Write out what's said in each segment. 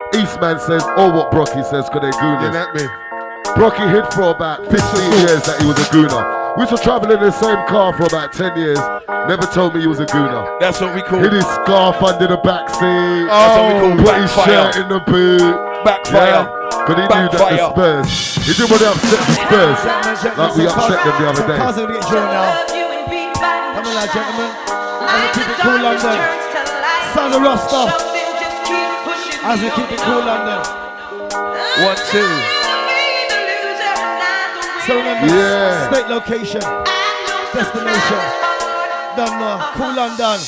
Eastman says, or what Brocky says, because they're gooners. You let me. Brocky hid for about 15 years that he was a gooner. We used to travel in the same car for about 10 years. Never told me he was a gooner. That's what we call. Hid his scarf under the back seat. That's what we call put his shirt in the boot. Backfire. Because he knew that the Spurs. He didn't want to upset the Spurs. Like we upset them the other day. Cars are going to get drawn now. Come on now, gentlemen. As we keep it cool, London. Sounds of Rasta. As we keep it cool, London. 1, 2. So remember, state location, destination, done cool London.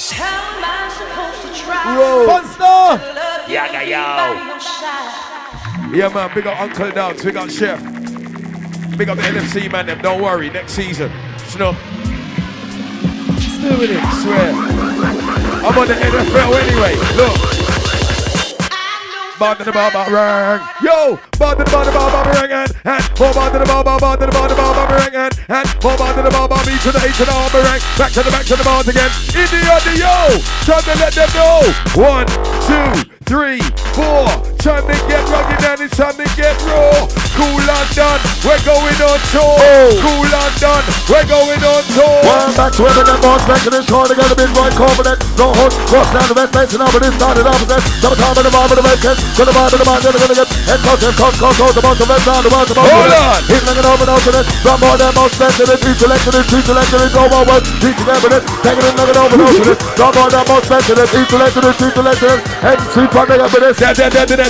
Monster! Yaga yo! Yeah man, big up Uncle Dogs, big up Chef. Big up the NFC man, them, don't worry, next season. Snoop. Still with it. Swear. I'm on the NFL anyway, look. Bond to the baba ring. Yo! Bond to the baba ring and more bond to the baba ring and more bond to the baba B to the H to the baba ring. Back to the bars again. In the yo! Time to let them know. 1, 2, 3, 4. Time to get rugged and it's time to get raw. Cool London, we're going on tour. Cool London, we're going on tour. One back to Eminem, boss back in this car. They got a big right confident. No hold, cross down the west face and over this started opposite. Double time in the bomb of the vacant. To the bomb of the bomb, they're gonna get head coach, the most of them down, the most of them. Hold on! He's looking over and over this. Run more than most sensitive. He's selected it, go more work. He's together it. Taking it, looking over and over this. Run more than most sensitive. He's selected it. And see, funding up with this. That's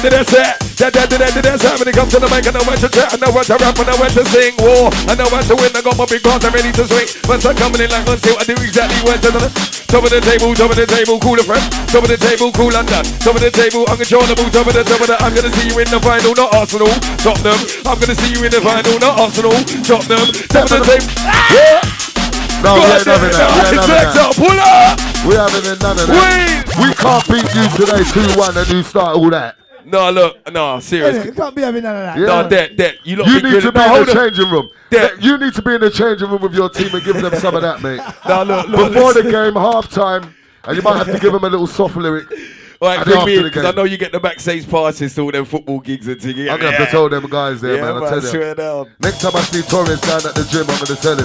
how when it comes to the mic, I know what to chat, I know what to rap, I know what to sing. War, I know what to win, I got my big guns, I'm ready to swing. Once I'm coming in like one I do exactly what to do. Top of the table, cool a friend. Top of the table, cool London. Top of the table, uncontrollable. Top of the, I'm gonna see you in the final, not Arsenal. Tottenham, I'm gonna see you in the final, not Arsenal. Tottenham, top of the table. No, we ain't having that. Pull up! We having none of that. We can't beat you today 2-1 and you start all that. No, look, no, serious. You can't be having none of that. Yeah. No, that. You need to be in the changing room. You need to be in the changing room with your team and give them some of that, mate. No, look. Before the game, half time, and you might have to give them a little soft lyric. Alright, bring me in, because I know you get the backstage passes to all them football gigs and things. I'm going to have to tell them guys there, man. I tell swear you. down. Next time I see Torres down at the gym, I'm going to tell him.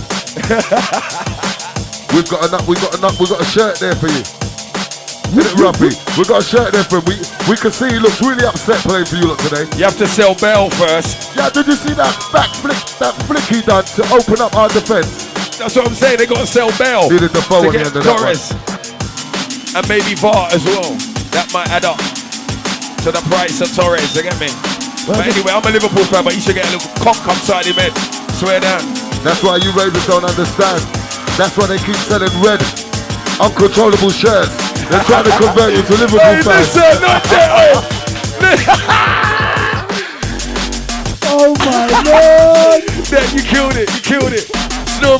We've got a shirt there for you. Hit it, Ruffy. We've got a shirt there for him. We can see he looks really upset playing for you lot today. You have to sell bail first. Yeah, did you see that flick he done to open up our defence? That's what I'm saying. They got to sell bail Needed the phone to on the get end of Torres. And maybe VAR as well. That might add up to the price of Torres. You get me? But anyway, I'm a Liverpool fan, but you should get a little cock upside him head. Swear down. That's why you Ravens don't understand. That's why they keep selling red, uncontrollable shirts. They're trying to convert you to Liverpool fans. Listen, not that. Oh my Lord! Then you killed it. Snoop.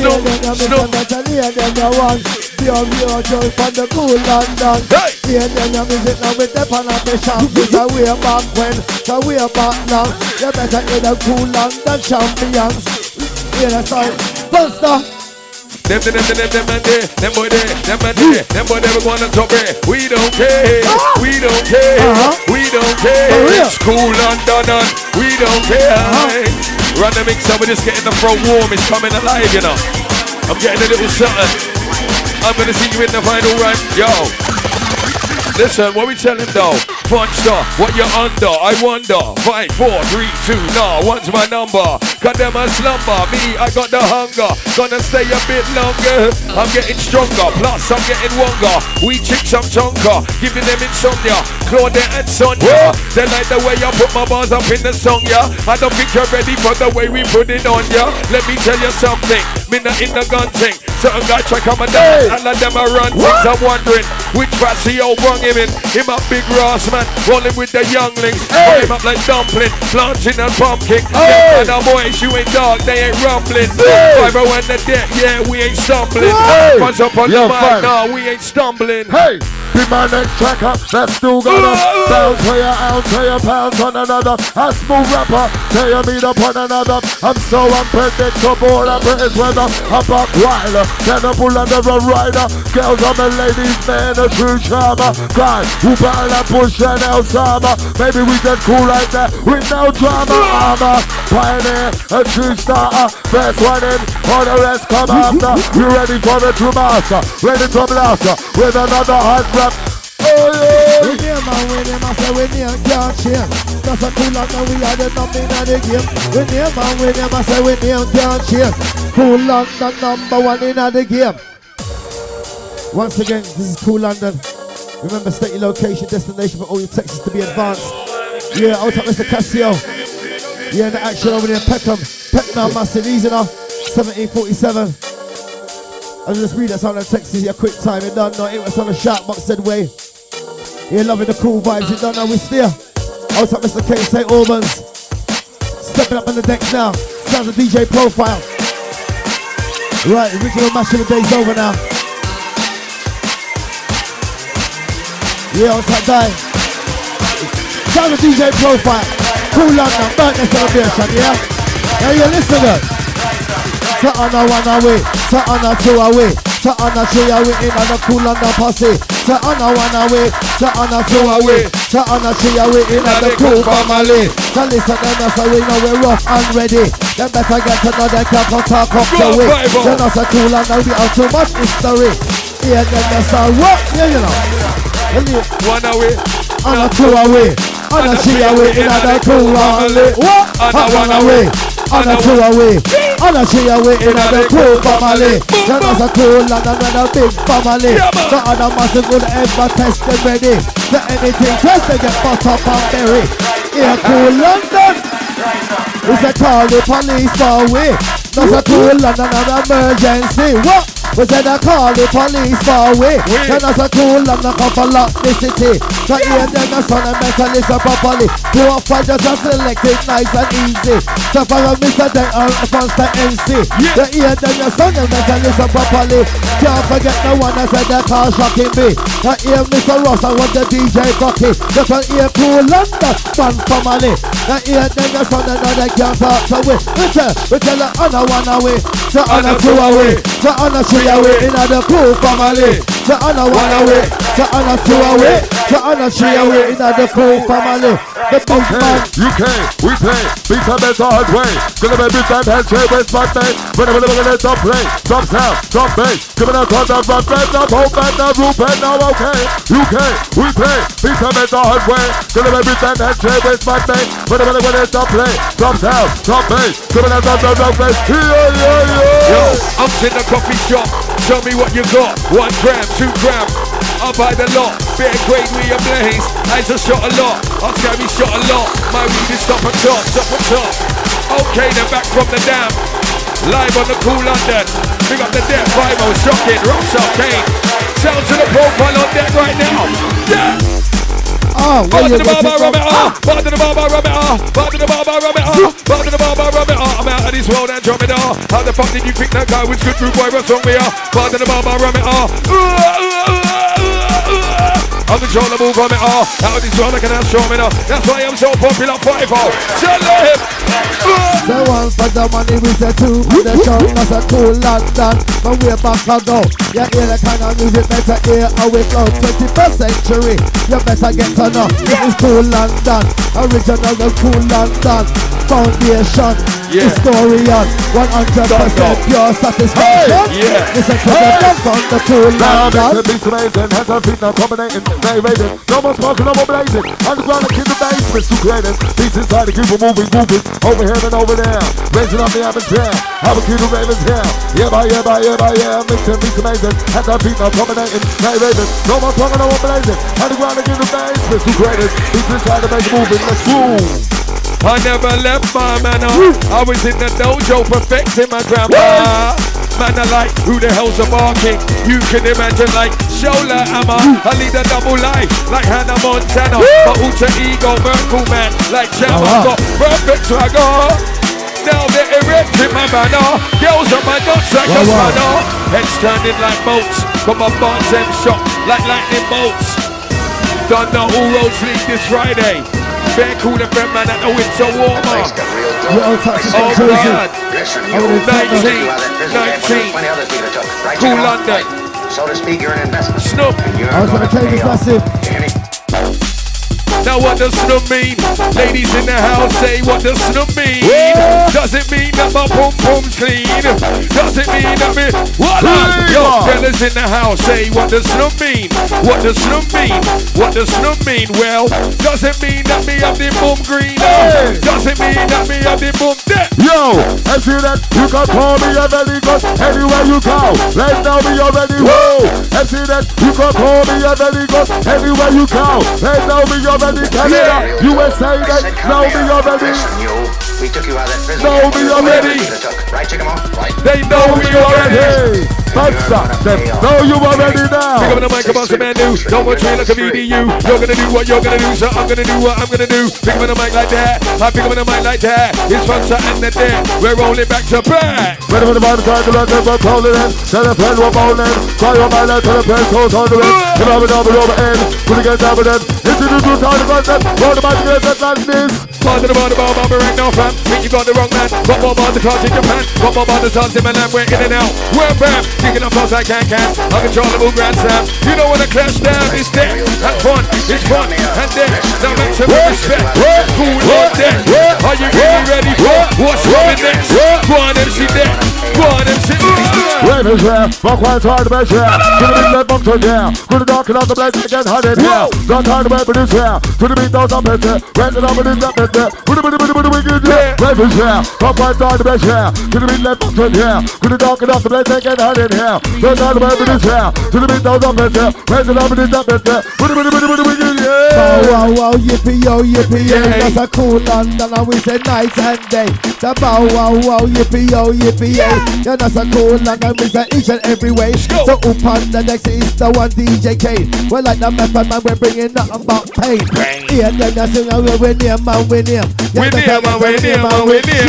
Pure joy from the cool London. Yeah, then your music now with the pan of the champ. It's a way back when, it's a way back now. You better hear the cool London champions. Hear the sign, Buster. Them boy never gonna top it. We don't care. We don't care. It's cool London. We don't care. Run the mix up, we're just getting the throat warm. It's coming alive, you know. I'm getting a little something. I'm gonna see you in the final run. Yo. Listen, what we telling though? Punster, what you under? I wonder. 5, 4, 3, 2, nah, one's my number. Got them a slumber. Me, I got the hunger. Gonna stay a bit longer. I'm getting stronger. Plus, I'm getting longer. We chicks, I'm chunker. Giving them insomnia. Claudette and Sonia. They like the way I put my bars up in the song, yeah. I don't think you're ready for the way we put it on, yeah. Let me tell you something. Me not in the gun thing. Certain guys try come and down. And let them a run things. I'm wondering which Pasio brung him in. Him a big Ross man. Rolling with the younglings. Roll him up like dumpling. Planting and pumpkin. Them other boys, you ain't dark. They ain't rumbling. 5-0 and the deck. Yeah, we ain't stumbling. Punch up on the mic. Nah, we ain't stumbling. Hey, Be my next tracker. Let's do gotta bounce for your ounce, for your pounds on another. A smooth rapper, tell you meet up on another. I'm so unpredictable, I British weather. A buck rider, cannibal under a rider. Girls on the ladies, man, a true charmer. Guys who battle that bush and El Sama. Maybe we just cool like that with no drama. Armor, pioneer, a true starter. First one in, all the rest come after. You ready for the true master? Ready to blast her with another hot rap. Oh yeah! We near man, we near man, say we near can't change. That's a cool and we are the number in the game. We near man, we near man, say we near can't change. Cool London number one in the game. Once again, this is Cool London. Remember, state your location, destination for all your texts to be advanced. Yeah, out up Mr. Casio. Yeah, the action over there in Peckham. Pecknam, massive, easy enough. 1747. I'll just read us on the text here, quick time. You don't know, it was on the shout box said way. You're loving the cool vibes, you don't know we steer. Out up Mr. K, St. Albans. Stepping up on the decks now. Sounds of DJ Profile. Right, original match of the day's over now. Yeah, on top die. Sounds of DJ Profile. Cool London, birthday celebration, yeah? Now you listen to it. So on a one away, so on a two away, so on a three away in the Cool London posse. So on a one away, so on a two away, so on a three away in the cool family. So listen to us, so we know we're rough and ready. Then better get to know they can't talk up the way. Then us a Cool London, we have too much history. Yeah, then that's all what, yeah, you know. One away, on a two away, on a three away in the cool family. What? On a one away. On a two away, on a three away in the cool family. Then us a Cool London with a big family. The other massive would ever test them ready. So anything test they get bought up and berry. Yeah, Cool London. We say call the police for we. That's a Cool London an emergency. What? We said I call the police for we. Then that's a Cool London come for lock the city. So here then the son and mental listen properly. Two or five just a select it nice and easy. So for a Mr. Deck on the Monster MC. The ear then your son and mental listen properly. Can't forget the one that said they call shocking me. The ear Mr. Ross I want the DJ Bucky. Just an ear Cool London man family. The ear then your son and they can't talk so we tell her on a one away. So on a two away. So on a three away in the cool family. So on a one away. So on a two away. So on a three away in the cool family. The big man. UK, we play. Beat a better hard way. Gonna be big time handshake with my name. Whenever we're gonna stop play. Stop sound, stop bass. Give it a cut up, front bend, up, hope and the roof and now okay. UK, we play. Beat a better hard way. Gonna be big time handshake with my name. Whenever we're gonna stop play. Stop sound, stop bass. Give it a cut up, front bend. Yo, I'm in the coffee shop. Show me what you got. 1 gram, 2 gram. I'll buy the lot. Beer grade we ablaze. I just shot a lot. I'll carry shot a lot. My weed is top and top, top and top. Okay, then back from the dam. Live on the Cool London. Big up the Death 5-0, shocking, rocks arcade. Sound to the profile on deck right now. Yeah. Oh, Bar to the bar, rub it off. Bar to the bar, rub it off. Bar to the bar, rub it off. Bar to the bar, rub it off. I'm out of this world and drum it off. How the fuck did you think that guy was good through boy? What's wrong with ya? Bar to the bar, rub it off. Uncontrollable, rub it off. Out of this world I can have show me now. That's why I'm so popular, 5-0. Tell him. The one for the money we say two for the show. That's a Cool London. But we're back ago. You hear the kind of music better hear how we flow. 21st century. You better get to know. This is Cool London. Original the Cool London. Foundation. Historian. 100% pure satisfaction. Listen to the dance on the Cool London. The beats amazing. Hands and feet now combinating. They rated. No more smoking, no more blazing. Underground and keep the basements too creative. Beats inside to keep it moving. Over here and over there. Raising up the atmosphere. Have a cue to Ravens here. Yeah, mixing beats amazing. Hands and feet now combinating. They rated. No more smoking, no more blazing. Underground and keep the basements too creative. Beats inside to make it moving. Let's move. I never left my manor. I was in the dojo perfecting my grammar. Man, I like, who the hell's a barking? You can imagine like shoulder hammer. I lead a double life like Hannah Montana. My alter ego, Merkle man, like Jammer. Got perfect swagger. now they're erecting my banner. Girls on my nuts like a spanner. Heads turning like boats. Got my bars them shot like lightning bolts. Don't know who roads lead this Friday. Bear cool and friend man at the winter warmer. Oh God. 19. Cool London. So to speak, you're an investment. Snoop. I was gonna tell you this massive. Now what does Snoop mean? Ladies in the house say what does Snoop mean? Does it mean that my pum pum's clean? Does it mean that me voila? Yo, fellas in the house say what does Snoop mean? What does Snoop mean? What does Snoop mean? Well, does it mean that me have the boom green? Does it mean that me have the boom dead? Yo, I see that you can call me a very good anywhere you go. Right now we already whoa. I see that you can call me a very good anywhere you go. Right now we already Canada, USA, now we already. We took you out of that prison. Know me already. Right, Chickamauga? Right. They know me already. Stop them. Know you already now. Pick up the mic, come on, some man new. No more train like a VDU. You're gonna do what you're gonna do, so I'm gonna do what I'm gonna do. Pick up the mic like that. I pick up the mic like that. It's fun, and the dead. We're rolling back to back. Ready for the vibe, time to let them go calling in. Tell the pen we're bowling. Call your mind, tell the pen toes on the rim. Come on, over in. Put it down with them. Introduce you to the concept. Roll the mic together like this. Part of the bar, right now, fam. Think you got the wrong man. Got more bars, the cards in Japan. Got more bars, the stars in my land. We're in and out. We're bam. Kicking up close like can. Uncontrollable grand slam. You know when I clash down, it's there. Have fun, it's fun. And then, now make some respect. Cool on deck. Are you really ready for what's coming next? Go on, MC deck. Go on, MC. Wave is rare, fuck one's hard to measure. To the beat, let bump to down. To the dark and out the black, again, hard in here. Not hard to wear, but it's rare. To the beat, those are better. Red and up, but it's not better. Wave is rare, fuck one's hard to measure. To the beat, let bump to down. To the dark and out the black, again, hard in here. Not hard to wear, but it's rare. To the beat, those are better. Red and up, but it's not better. Bow wow, yippee yo, that's a cool London and we say night and day. The bow wow, yippee yo, yeah, that's a cool London we say each and every way. So up on the next is the one DJ Kane. We're like the method man, we're bringing nothing but pain. Yeah, then you sing we're near man, we're near. We're near man, we're near man, we're near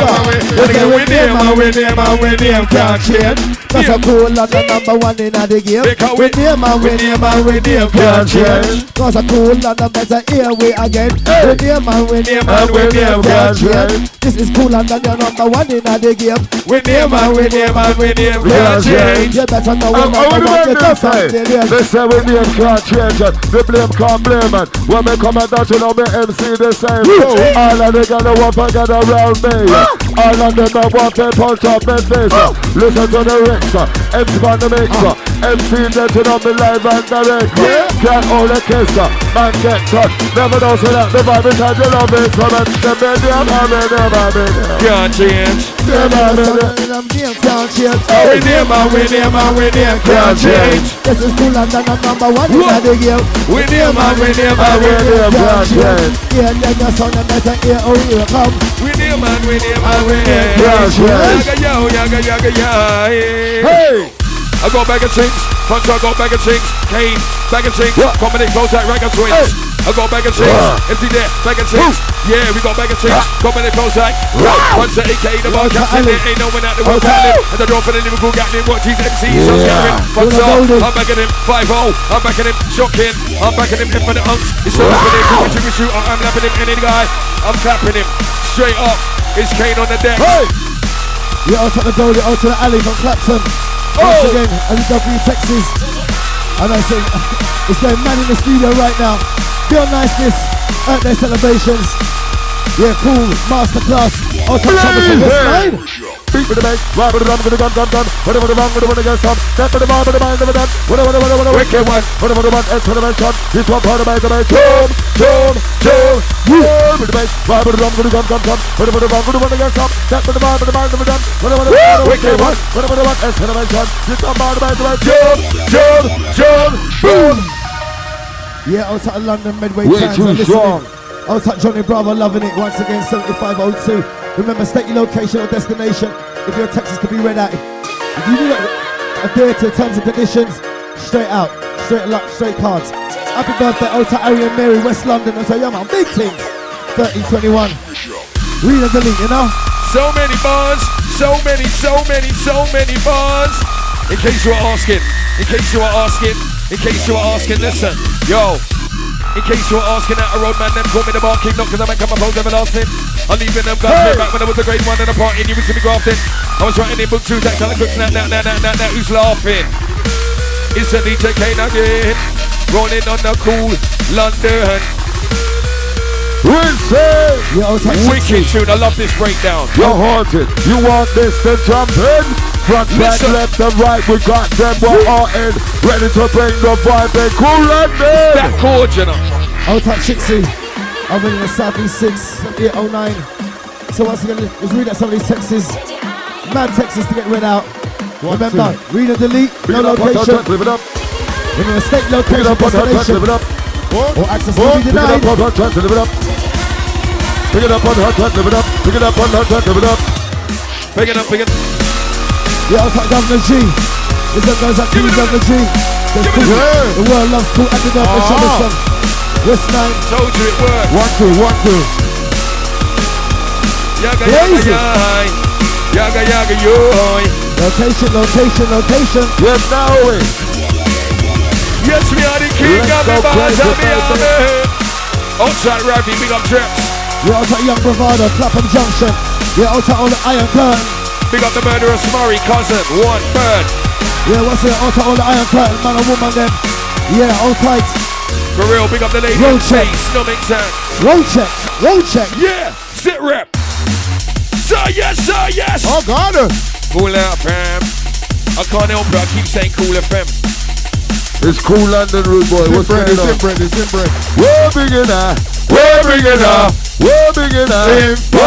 man, can't change. That's a cool London number one in the game. We're near man, can't change. That's a cool London better here we again. We're near man, can't change. This is cool London, you're number one in the game. We're near man, can't change. You better know we're number one, you don't find it. They say we name can't change it. The blame can't blame it. When me come and down, you know me MC the same. All of the gonna want to get around me. All of them that want to punch up my face. Listen to the Richter, MC on the mixer. MC that you know me live and direct. Can't hold a kisser, man get cut. Never know so that the vibe is how you love it. So that's the medium, can't change. Can't change. We're near man, can't change. This is cool London, I'm number one in the game. We're near man, can't change. Yeah, then your son and better here, oh here come. We're near man, can't change. Yaga, Hey! I go back and sings, front I go back and sings, Kane, back and sings, combinate close like Ragga Twins. I go back and sings, empty there, back and sings. Yeah, we go back and sings, combinate close like. Once the AK, the bar captain, there ain't no one out the world happening. And the draw for the Liverpool Gatling, what he's MC, so scaring. Once I'm backing him, 5-0, I'm backing him, shocking. I'm backing him in for the unks. It's so happening, we shoot, I'm lapping him, any guy, I'm clapping him. Straight up, it's Kane on the deck. Yeah, out to the goal, out to the alley from Clapton. Once again, LW Texas. And I say, it's going man in the studio right now. Feel niceness, birthday celebrations. Yeah, cool, masterclass. Out to Thomas and West 9. Beat with the bass, ride with the drum, with the gun. Whatever the wrong, with the one against some. Step with the bar, with the mind, never done. Whatever, wicked one. Whatever the one, S for the mention. This one part of the bass. Jump. Yeah, with the bass, ride with the drum, with the gun. Whatever the wrong, with the one against some. Step with the bar, with the mind, never done. Whatever the wicked one. Whatever the one, S for the mention. This one part of the bass. Jump. Boom. Yeah, out to London Medway Times. Way too strong. Out to Johnny Bravo, loving it. Once again, 7502. Remember, state your location or destination if you're Texas to be read out. If you do adhere to terms and conditions, straight out, straight cards. Happy birthday, Ota Ari and Mary, West London. And so, yeah, man, big things. 3021. Read and delete, you know? So many bars. So many bars. In case you are asking, listen, yo. In case you are asking that a roadman, them call me the bar king, not cause I make up my pose everlasting. I'm leaving them guns way back when I was a grade one in a party and you was to be grafting. I was writing in book 2, that kind of quick snap, now, who's laughing? It's a DJ Kane again, rolling on the cool London. Wicked tune, I love this breakdown. You're haunted, you want this to jump in? Front, back, left and right, we got them, we're all in. Ready to bring the vibe in, cool London. That chord, you know. Old type Chixie, I'm in the Southeast 6, 809. So once again, let's read out some of these texts. Mad texts to get read out. Remember, read and delete, no location. Live it up. In a state location, destination. Or access will be denied. Live it up. Pick it up on her track, live it up. Pick it up on her track, live it up. Pick it up. Yeah, I'll take Governor G. This one goes up to you, Governor G. The world loves cool and the Governor Shabison. West 9. Told you it worked. 1, 2. Yaga, yo. Location. Yes, now we. Yes, we are the king of the bars of the army. Outside Ravi, big up Trips. Yeah, I'll take Young Bravado, Clapham Junction. Yeah, I'll take all the Iron Curtain. Big up the murderous Murray, cousin, 1 bird. Yeah, what's it? I'll take all the Iron Curtain, man and woman them. Yeah, all tight. For real, big up the lady. Road check. Stomach sound. Road check. Yeah, sit rep. Sir, yes. Oh, God. Cool out, fam. I can't help it, I keep saying cool FM. It's cool London, rude boy. What's going on? It's in bread. We're beginner. Info.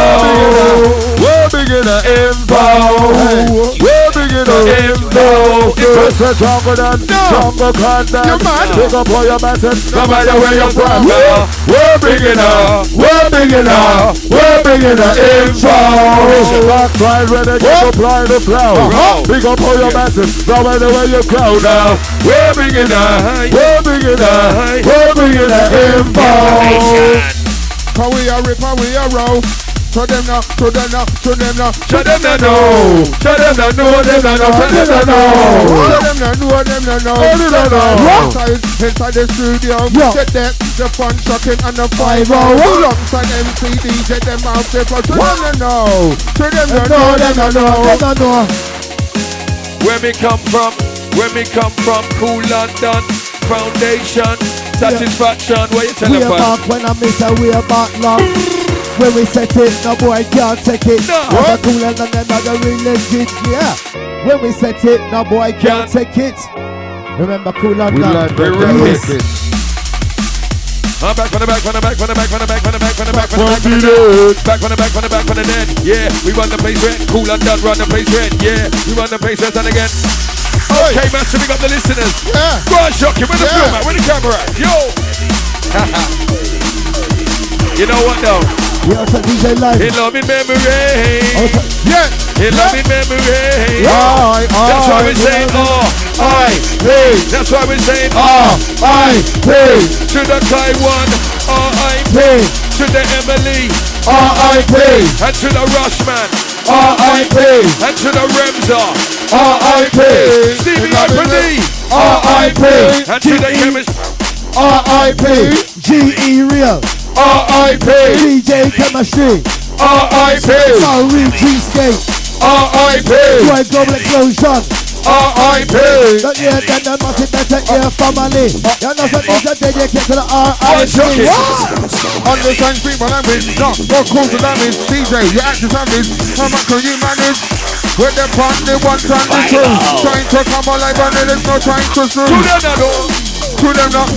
It's a stronger than stronger content. Pick up all your message, no matter where you're from. We're beginner. Info. Rock right ready to apply the flow. Pick up all your message, no matter where you go now. We're beginner. Info. How we a rip, how we a roll. Show them now. Show them now know. Them now know. Inside the studio, get that, the fun shocking and the 5-0. Alongside MC DJ, them out there. Show them know. Where me come from, cool London foundation, satisfaction. Where you tell we them? We are back when I miss a we are back long. When we set it, no boy can't take it. That's a cool and another real legit, yeah. When we set it, no boy can't take it. Remember cool London. We like that. I'm back from the back. Back from the dead. Yeah, we run the place red. Cool and done, run the place red. Yeah, we run the place red. And again. Okay, man, so we got the listeners. Yeah. Go on, Shocky, where the film at? Where the camera at? Yo. You know what though? Yeah, it's a DJ live. In love in memory. Yeah. In love in memory. That's why we're saying R.I.P. That's why we're saying R.I.P. To the Taiwan, R.I.P. To the Emily, R.I.P. and to the Rushman, R.I.P. and to the Remza, R.I.P. Stevie Ivory, R.I.P. and to the chemist, R.I.P. G.E. Real, R.I.P. DJ Chemistry, R.I.P. Sorry G-Skate, R.I.P. Boy Global Explosion, R.I.P. Don't hear them, they must have better hear family. You know some things that dedicate to the R.I.P. Understand people language, no cool to damage. DJ, you active damage. How much can you manage? With the partner, one time the two. Trying to come alive and there's no trying to sue. To them now.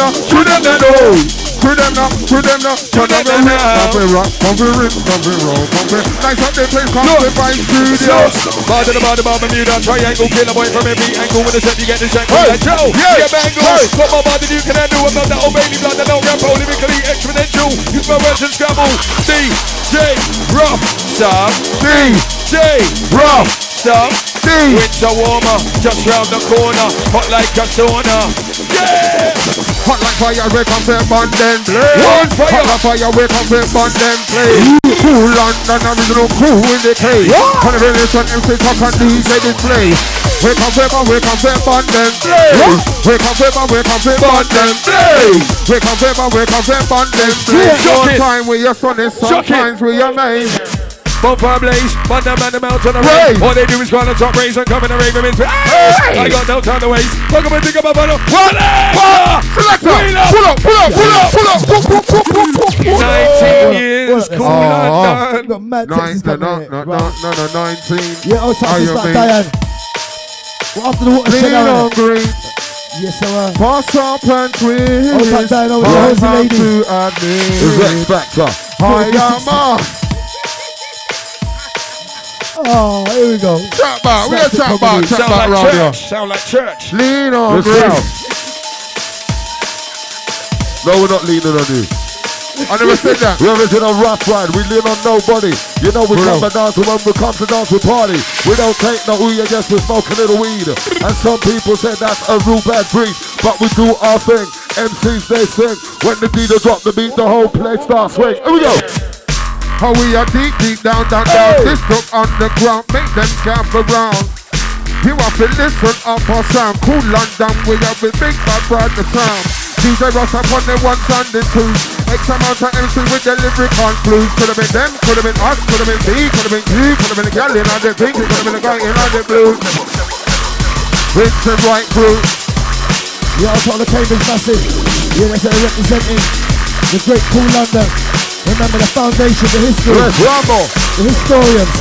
Pump it rock, pump it rip, pump it roll, pump it. Nice up the place, come to my studio. Bar to the Bermuda, triangle, kill a boy from every angle. With a set, you get the shank. Joe, yeah, bangles. Got my body, you can handle. I'm not that old baby blood, I don't rap, lyrically exponential. Use my words and scramble. DJ Rough Stuff. DJ Rough Stuff. Winter warmer, just round the corner. Hot like a sauna. Yeah! Hot like fire, wake up and burn them blaze. One fire. Hot like fire, wake up and burn them blaze. Cool London, original cool in the cave. On the relation, MC Top and DJ display. Wake up and burn them blaze. Wake up and burn them blaze. Wake up and burn them blaze. Your time with your sun is sometimes with your name. Bonfire blaze, man them out on the race. All they do is call the top race and come in the rave and hey! I got no time to waste. Look up and think about follow. Selector, pull up. 19 years, cool London. Got mad Texas coming in. No, 19. Yeah, oh, Texas back, Diane. Well, after the water Lean on green. Yes, sir. Pass up and twist. Oh, back down over the horsey lady. To admit. Rex Factor. I am Oh, here we go. chat back. We are chat back round here. Sound like church. Lean on Let's green. go. No, we're not leaning on you. I never said that. We're in a rough ride, we lean on nobody. You know we come to dance, and when we come to dance, we party. We don't take no ooh, yes, we smoke a little weed. And some people say that's a real bad breed, but we do our thing. MCs, they sing. When the DJ drop the beat, the whole place starts swing. Here we go. How we are deep down. This look on the ground, make them camp around. You have to listen up our sound. Cool London, we have a big bad brand the sound. DJ Ross up on the ones and the twos. X amount of MC with the lyrical blues. Could have been them, could have been us, could have been me, could have been you, could have been the girl in on the pink, could have been the guy in on the blues. Rinse and right through. Yeah, I'll talk the Cambridge massive. Yeah, that's representing the great Cool London. Remember the foundation, the history, Let's rumble. the historians.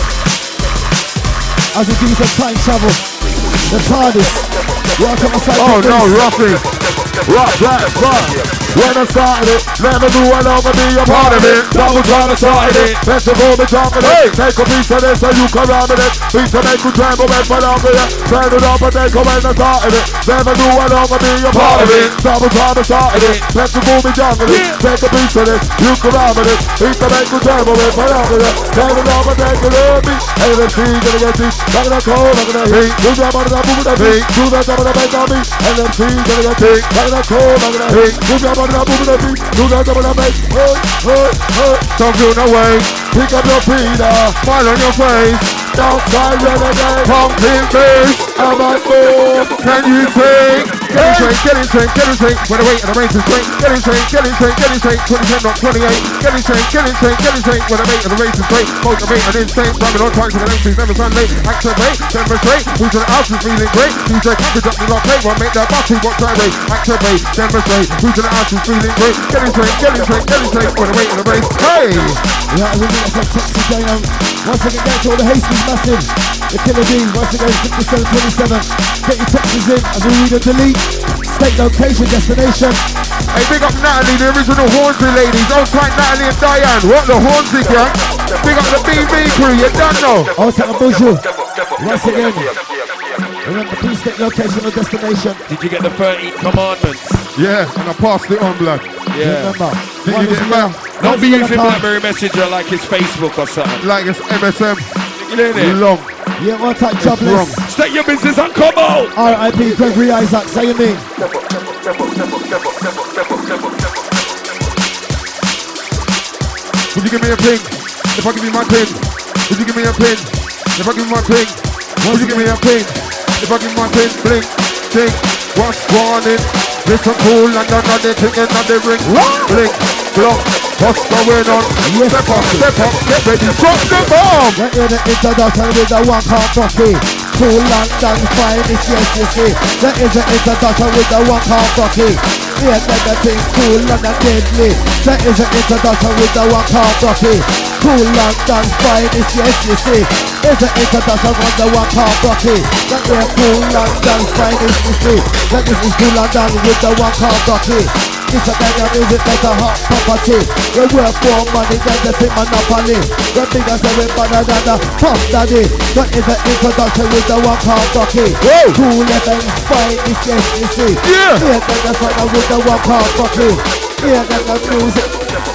As we do some time travel, the TARDIS. Welcome to Oh no, Ruffy. Rock, rock. When I started it, never knew I don't be a part of it. Double trying to start it. Festival me jumping it. Take a piece of this so you can run with it. Piece to make you tremble when for long with it. Turn it up and take a when I started it. Never knew I don't be a part of it. Double trying to start it. Festival me jumping it. Take a piece of this, you can run with it. Piece to make you tremble when for long with it. Turn it up and take a little beat. Hey, let's see, gonna get this. Look at that cold, look at that heat. You grab on that boom with that beat. Do that double that make on me. And let's see, gonna get this. Look at that cold, look at that heat. You grab on that boom with that beat. Do that double that make. Hey. Don't feel no way. Pick up your Peter. Smile on your face. Outside renegade. Pumping bass. I'm at boom. Can you sing? Get in train. When the weight of the race is great. Get in train. 2010, not 28. Get in train. When the weight of the race is great. Motivate and insane. Driving on time to the length, please never Sunday. Activate, demonstrate. Who's in the house is feeling great. DJ coverage up the lock play. One make that body watch that way. Activate, demonstrate. Who's in the house is feeling great. Get in train. When the weight of the race. Hey! Yeah, we got some Texas going on. Once again, get to all the Hastings massive. The Killer Bees, once again, 5727. Get your Texas in as we read and delete. State location, destination. Hey, big up Natalie, the original Hornsey ladies. Outside Natalie and Diane. What the Hornsey gang? Big up the BB crew, you don't know. Outside Abuja. Once again. Remember, please state location or destination. Did you get the 13 commandments? Yeah, and I passed it on, blood. Yeah. Remember. Did you get that? Don't be using BlackBerry Messenger like it's Facebook or something. Like it's MSM. You know it? Long. Yeah, one type jobless. State your business and come out. R.I.P. Gregory Isaac, say you mean. Would you give me a ping? If I give you my pin. Would you give me a pin? If I give you my ping. Would you give me a ping? If I give you my pin, blink, think, what's warning? Listen cool and another thing and another ring. Blink, block, what's going on? Yes. Step up, get ready, drop the bomb! Right here, the introduction with the one called Bucky. Cool London finest, yes you see. There is an introduction with the one called Bucky. Yeah, the thing, cool London deadly. There is an introduction with the one called Bucky. Cool London finest, yes you see. There's an introduction with the one called Bucky. That is cool London finest, you see. That is cool London with the one called Bucky. It's a kind of music like a hot property. We work for money, then the thing monopoly. The bigger say we better than the Puff Daddy. That is the introduction with the one called Bucky. Cool FM, fine, it's yes, you see. Yeah. Here then the song with the one called Bucky. Here then the music. Come in,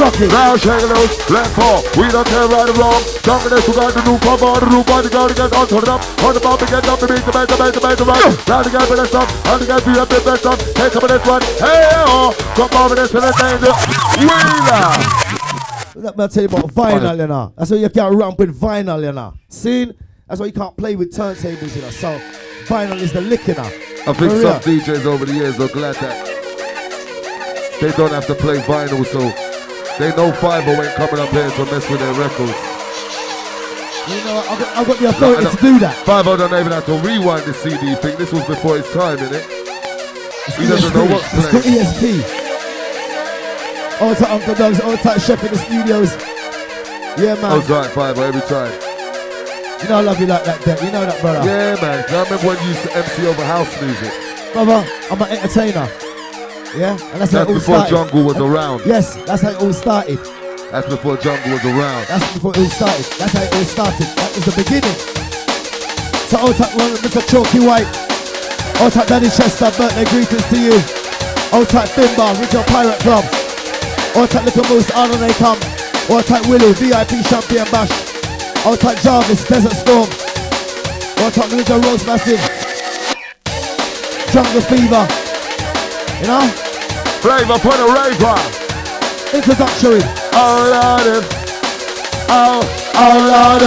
Rocky. Now shake it loose, left four. We don't care right or wrong. Jungle this, we got the new pop on the roof, on the ground, get on, turn it up. On the ball, we get up, the beat, the right. Now the guy with the stuff, and the guy be up the best stuff. Take some of this one. Hey, oh, come on with this, and let's say the winner. Let me tell you about vinyl, you know. That's why you can't ramp with vinyl, you know. See? That's why you can't play with turntables, you know. So, vinyl is the lick, you know. I think some DJs over the years are glad that they don't have to play vinyl, so they know Fiverr ain't coming up here to mess with their records. You know, I've got the authority to do that. Fiverr don't even have to rewind the CD thing. This was before his time, innit? He doesn't know what's playing. It's got ESP. All time Uncle Doug's, all time chef in the studios. Yeah, man. I was right, Fiverr, every time. You know I love you like that, Dad. You know that, brother. Yeah, man. I remember when you used to MC over house music. Brother, I'm an entertainer. Yeah? And that's how it all before started. Jungle was around. Yes, that's how it all started. That's before Jungle was around. That's before it all started. That's how it all started. That was the beginning. So old type Mr. Chalky White. Old type Danny Chester, birthday greetings to you. Old type Finbar, Richard Pirate Club. Old type Little Moose, Arnold they come. Old type Willie, VIP Champion Bash. Old type Jarvis, Desert Storm. Old type Ninja Rose Massive. Jungle Fever. You know? Flavor for the raver. Introductory. Oh Lord. Oh Lord.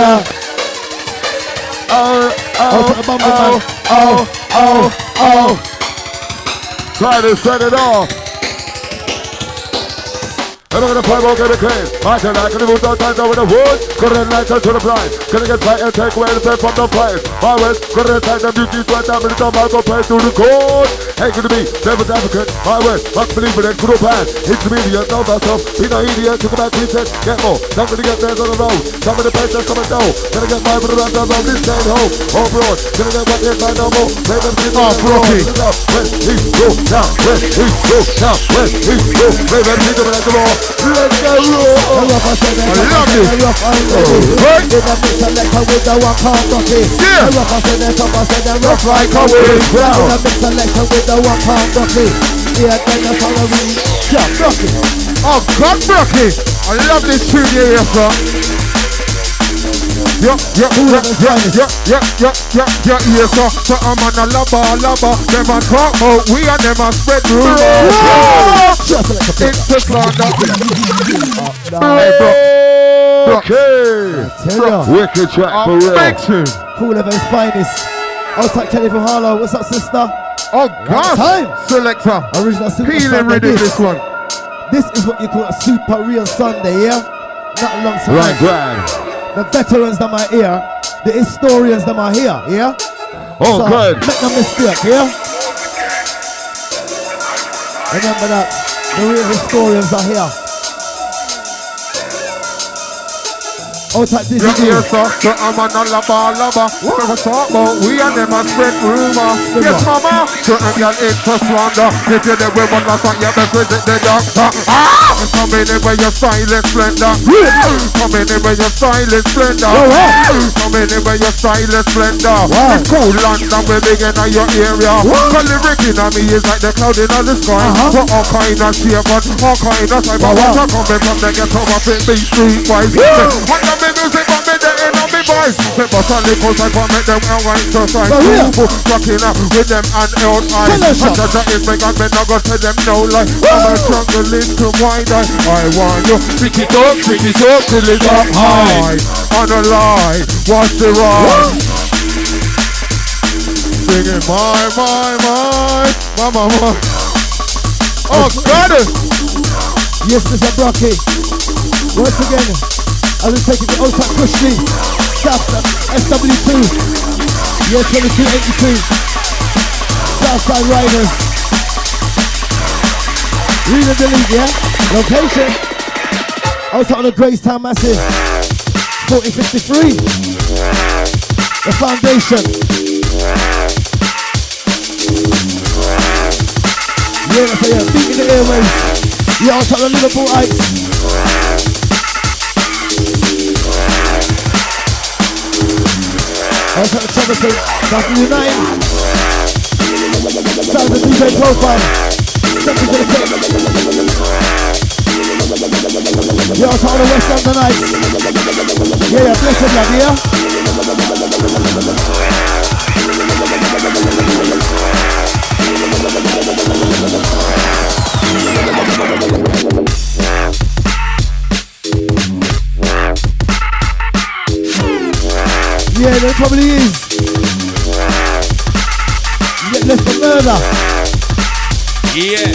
Oh. Try to set it off. I'm gonna play more get a clean. I can I can move those times over the wood. Couldn't light to the blind. Gonna get tight and take away the pen from the place. My ways, couldn't take the beauty sweat down in the time. I'll go play through the court. Hey, good to be, Devil's Advocate. My way, must believe in it, good band. It's the media, know myself. Be no idiot, took about 3 cents, get more. Not gonna get theirs on the road. Some of the papers coming down. Gonna get my brother around the road. This ain't home. All broad. Gonna get what they're trying to know. Play them kids on the road. When he go down, when he go down, when he go. Play them kids on the road. Let's go. I love it. Right? In the mix selector with the one pound bucket. Yeah. The rough I said the top I said the rough like a wheel. In the mix selector with the one pound bucket. Yeah, then the following. Yeah, bucket. Oh, God, Brookie. I love this tune here, bro. Yeah, so I'm on a lava. Them a talk about we and them a spread rumors. It's the slander. Hey, bro. Okay. Wicked track for real. Cool Evans finest. Outside Kelly from Harlow. What's up, sister? Oh, God. Time. Selector. Original Super Peeling Sunday. ready this one. This is what you call a Super Real Sunday, yeah? Not alongside. Right, grand. The veterans that are here, the historians that are here, yeah? Oh, so, good. Make no mistake, yeah? Remember that, the real historians are here. Outside this Yeah, sir. So I'm on a lava. Whatever talk about we and them a spread rumor. Yes, mama. Certain girl into slander. If you're the women last night, you best visit the doctor. Come in where your style is splendor. Come in where your style is splendor. Come in where your style is splendor. It's cool London, we're big in your area. Cause the rigging on me is like the cloud in the sky. For all kind of shape and all kind of type. I want to come in from the ghetto up in Big Street Wise. Music but me the end of me voice. They bust a little side but make them a right to side. Rocking up with them and out eyes. And that is make and me not go tell them no lie. I'm a jungle into wide eye. I want you pick it up till it's up high. On a lie, watch the ride. Singing my. Oh God! Yes, Mr. Brocky. Once again, I will take it to Old Town Cushly, South SW2, year 2282, Southside Riders. Read and delete, yeah? Location, Old Town on the Gracetown Massive, 4053, the Foundation. Yeah, that's it, beating the airways. Yeah, Old Town on Liverpool Heights. Outside the Troublesome, W9. Sounds of DJ Profile. Step into the Yo, to all the West Londonites. Yeah, blessed love, yeah? Yeah, there probably is. You get left for murder. Yeah.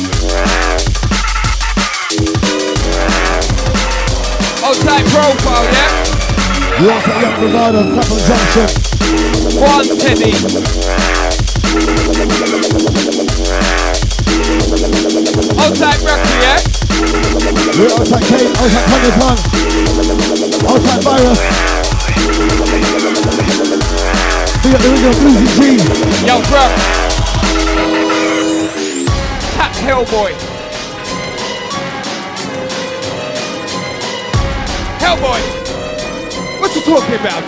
Outside profile, yeah? You also got Young Bravado, Clapham Junction. One Teddy. Outside Rocky, yeah? We're outside Kate, outside Connie Pond, outside Virus. We got the original Bluesy G. Yo, bro. Tap Hellboy. Hellboy. What you talking about?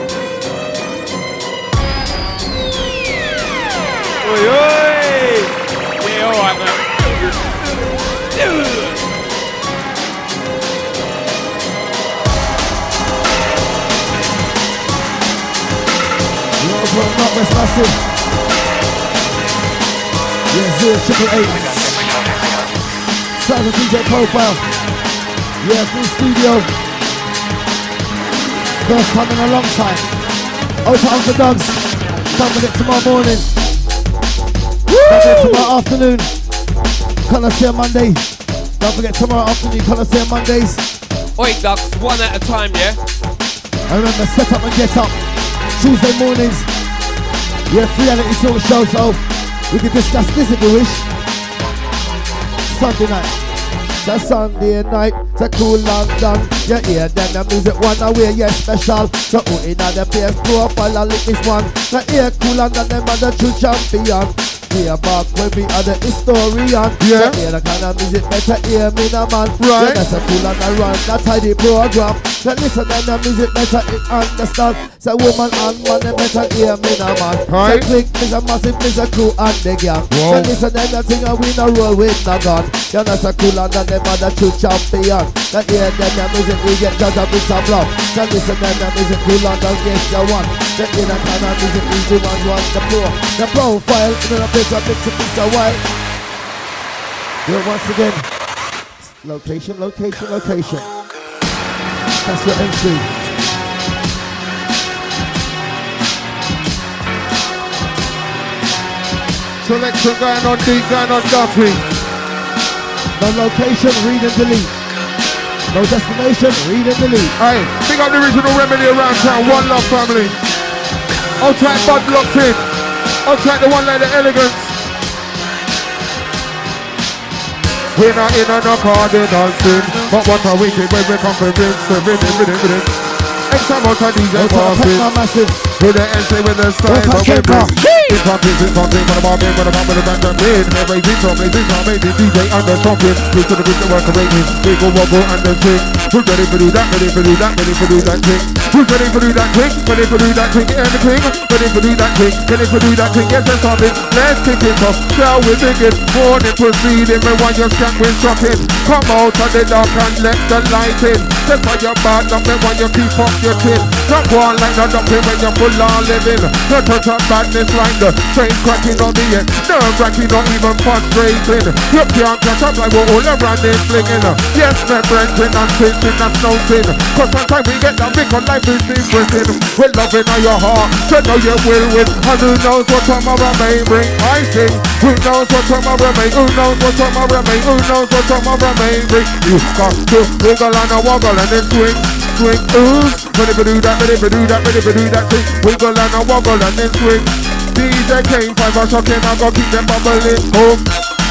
Oi, oi. Yeah, alright, man. Not West Massive. Yeah, 0888. Sounds of DJ Profile. Yeah, full studio. First time in a long time. Out to Uncle Doug's. Come with it tomorrow morning. Don't forget tomorrow afternoon. Coliseum Monday. Don't forget tomorrow afternoon, Coliseum Mondays. Oi, ducks, one at a time, yeah? I remember set up and get up. Tuesday mornings. Yeah, reality talk show, so we can discuss this if you wish. Sunday night. It's a Sunday night. It's a cool London. Yeah, yeah, then the music one away, yeah, special. So who in the place profile and lick this one. The yeah, cool London, them are the true champion. Yeah, back when we are the historian. Yeah. Yeah, the kind of music better hear me now, man. Right. Yeah, that's a cool and a run, that's how the program. So listen, then the music better understand. So woman and man, they better hear me now, man. Right. So click, is a massive, is a crew and the gang. Whoa. So listen, then the thing we no roll with no gun. Yeah, that's a cool and them are the true champion. So yeah, then the music we get judged up with some love. So listen, then the music cool and gets the one. The inner kind of music is the one who wants the profile, in a place of mix a piece of while. Yeah, once again, location. That's your entry. Selection going on deep, going on Duffy. No location, read and delete. No destination, read and delete. Hey, big up the original remedy around town. One love family. Outside Bud locked in. Outside the one like the elegance. We're not in on a cardinal sin, but what a wicked when we come for rhythm. Extra out of DJ Parkin. Massive. With the entry with the style, but we bring it's something, when the ball game, when the ball with the band and win. Every beat from me, DJ under something. We to the beat, the work of rating. We go wobble and the swing. We're ready for do that, ready for do that thing. We're ready for do that thing, ready for do that thing, anything. Ready for do that thing, ready for do that thing. Yes, there's something. Let's kick it off. Shall we dig it? Morning proceed, everyone just can't win shocking. Come out of the dark and let the light in. Step on your back, nothing when you keep up your chin. Drop one like no dumping when you're full on living. No touch of badness like the train cracking on the end. Nerve-wracking, not even frustrating. You can't catch up like we're all around it flinging. Yes, my brethren and thinking and snouting. Cause sometimes we get that big on life is different. With loving on your heart, so know you will win. And who knows what tomorrow may bring. I sing, who knows what tomorrow may, who knows what tomorrow may, who knows what tomorrow may bring. You got to wiggle and a woggle and then swing. Ooze, ready for do that, ready for do that, ready for do that thing. Wiggle and a wobble and then swing. DJ Kane, 5 or shocking, I gotta keep them bubbling home.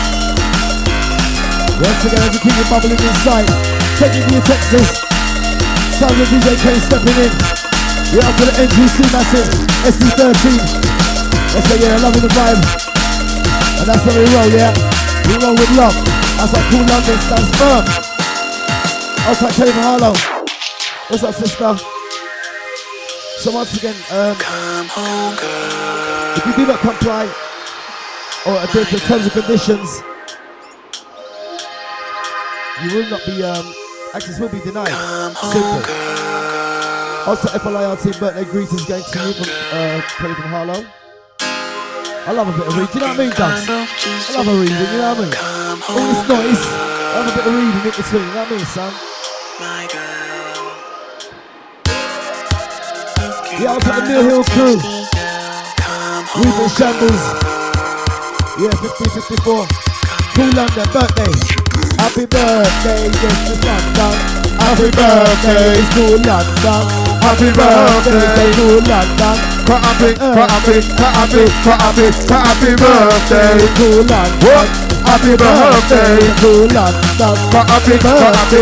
Once again, as you keep it bubbling inside, taking your Texas. Sound of DJ Kane stepping in. Yeah, up to the NGC massive, SC13. Let's say, yeah, loving the vibe. And that's how we roll, yeah? We roll with love. That's how cool London stands firm. Outside Kelly Mahalo. What's up, sister? So once again, if you do not comply or adhere to terms and conditions, you will not be Access will be denied. Simple. Also, FLIRT birthday greetings going to you from Kelly from Harlow. I love a bit of reading, you know what I mean, Dugs? I love a reading, you know what I mean? All this noise, I love a bit of reading in between, you know what I mean, son? Yeah, I'll put the Mill Hill crew. We've in shambles. Yeah, 50-54. Cool London, birthday. Happy birthday, yes, to London. Happy birthday, to London. Happy birthday, to London. Happy birthday to London. Happy birthday to London. Happy birthday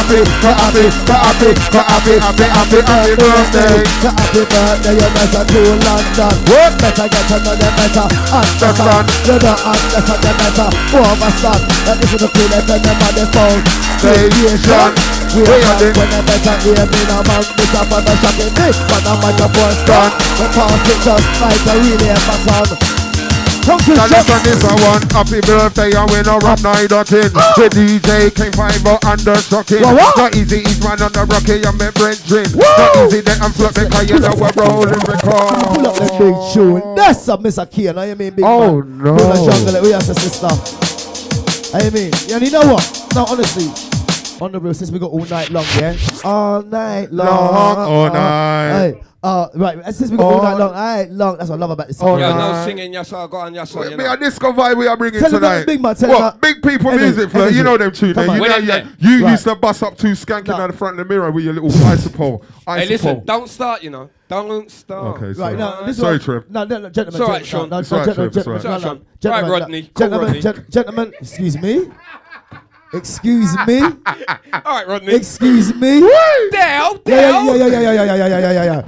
you better to London. What better get to know them better understand. You don't understand them better overstand. That this is the cool FM on the phone station. We are when they better hear me now man. This up on the shocking me but the microphone stand. We pass it just like a really episode. Now listen, this a one happy birthday and we no rap night or tin. The DJ came fiber under shocking. Not easy, each man on the rocky and my brethren. Not easy, then I'm floating because you know we're rolling record. Pull up the big tune. That's a Mr. Kia, now you mean big oh, man. no. Pull the jungle, we have a sister. I mean, and you know what? No, honestly, on the real, since we got all night long, yeah? All night long. All night. Hey. Right, since we got all night long, that's what I love about this song. Yeah, no singing, yes, I got on, yes, I. We are disco vibe we are bringing tell tonight. Big man, what? Big people music, Flo. You know them tunes. You used to bust up two skanking on the front of the mirror with your little bicycle. Hey, listen, don't start, you know. Don't start. Okay, sorry. Right, now, this sorry, Trev. No, gentlemen. It's all right, Sean. Right, Rodney. Gentlemen, excuse me. Excuse me. All right, Rodney. Excuse me. Dale. Yeah.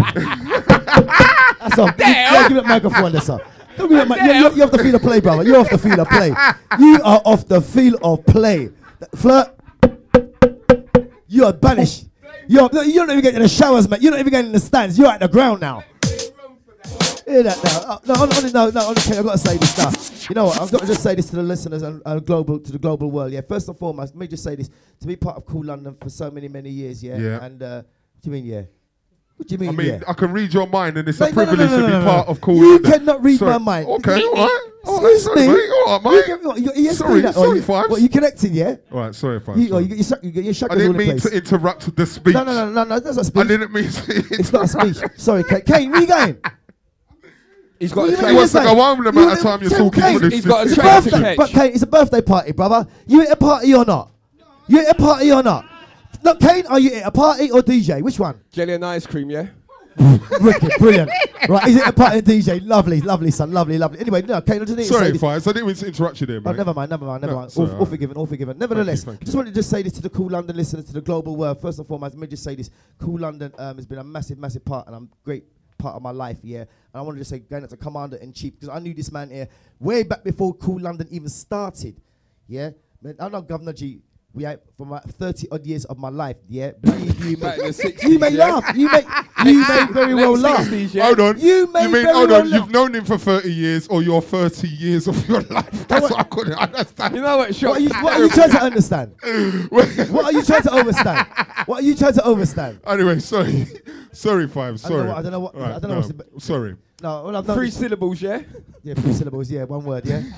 That's all. Give me that microphone, that's all. Don't give me that you have to feel the play, brother. You're off the feel of play. You are off the feel of play. Flirt. You are banished. You're not even getting in the showers, mate. You're not even getting in the stands. You're at the ground now. Hear that now? No, okay, I've got to say this now. You know what? I've got to just say this to the listeners and to the global world. Yeah, first and foremost, let me just say this: to be part of Cool London for so many years. Yeah. And what do you mean? Yeah. What do you mean? I mean, yeah? I can read your mind, and it's a privilege to be part of Cool You London. cannot read my mind. Okay, all right. Excuse me. All right, mate. Sorry, Fives. What, you connected, yeah? All right, sorry, Fives. You get your shakers I didn't mean to interrupt the speech. No, that's not a speech. I didn't mean to. It's not a speech. Sorry, Kane, where you going? He's got he wants to go home the amount of time you're talking for this. He's got a train to catch. But Kane, it's a birthday party, brother. You at a party or not? You at a party or not? Look, Kane, are you at a party or DJ? Which one? Jelly and ice cream, yeah? Wicked, brilliant. Right, is it a party and DJ? Lovely, son, lovely. Anyway, no, Kane, I just need to say sorry, this. Fives, I didn't mean to interrupt you there, mate. Oh, never mind. All forgiven. Nevertheless, thank you. Just wanted to just say this to the Cool London listeners, to the global world. First and foremost, let me just say this. Cool London has been a massive part, and I'm great part of my life, yeah. And I wanted to say, going out to Commander-in-Chief, because I knew this man here way back before Cool London even started, yeah. I know Governor G. We are for my 30 odd years of my life, yeah. Believe you, you may laugh. You may very well laugh. Hold on. You may very well laugh. You've known him for 30 years, or your 30 years of your life. That's what I couldn't understand. You know what? What are you trying to understand? What are you trying to overstand? What are you trying to overstand? Anyway, sorry, Fives. Sorry. I don't know what. Sorry. No, well, I've 3 syllables, yeah. Yeah, 3 syllables. Yeah, 1 word. Yeah.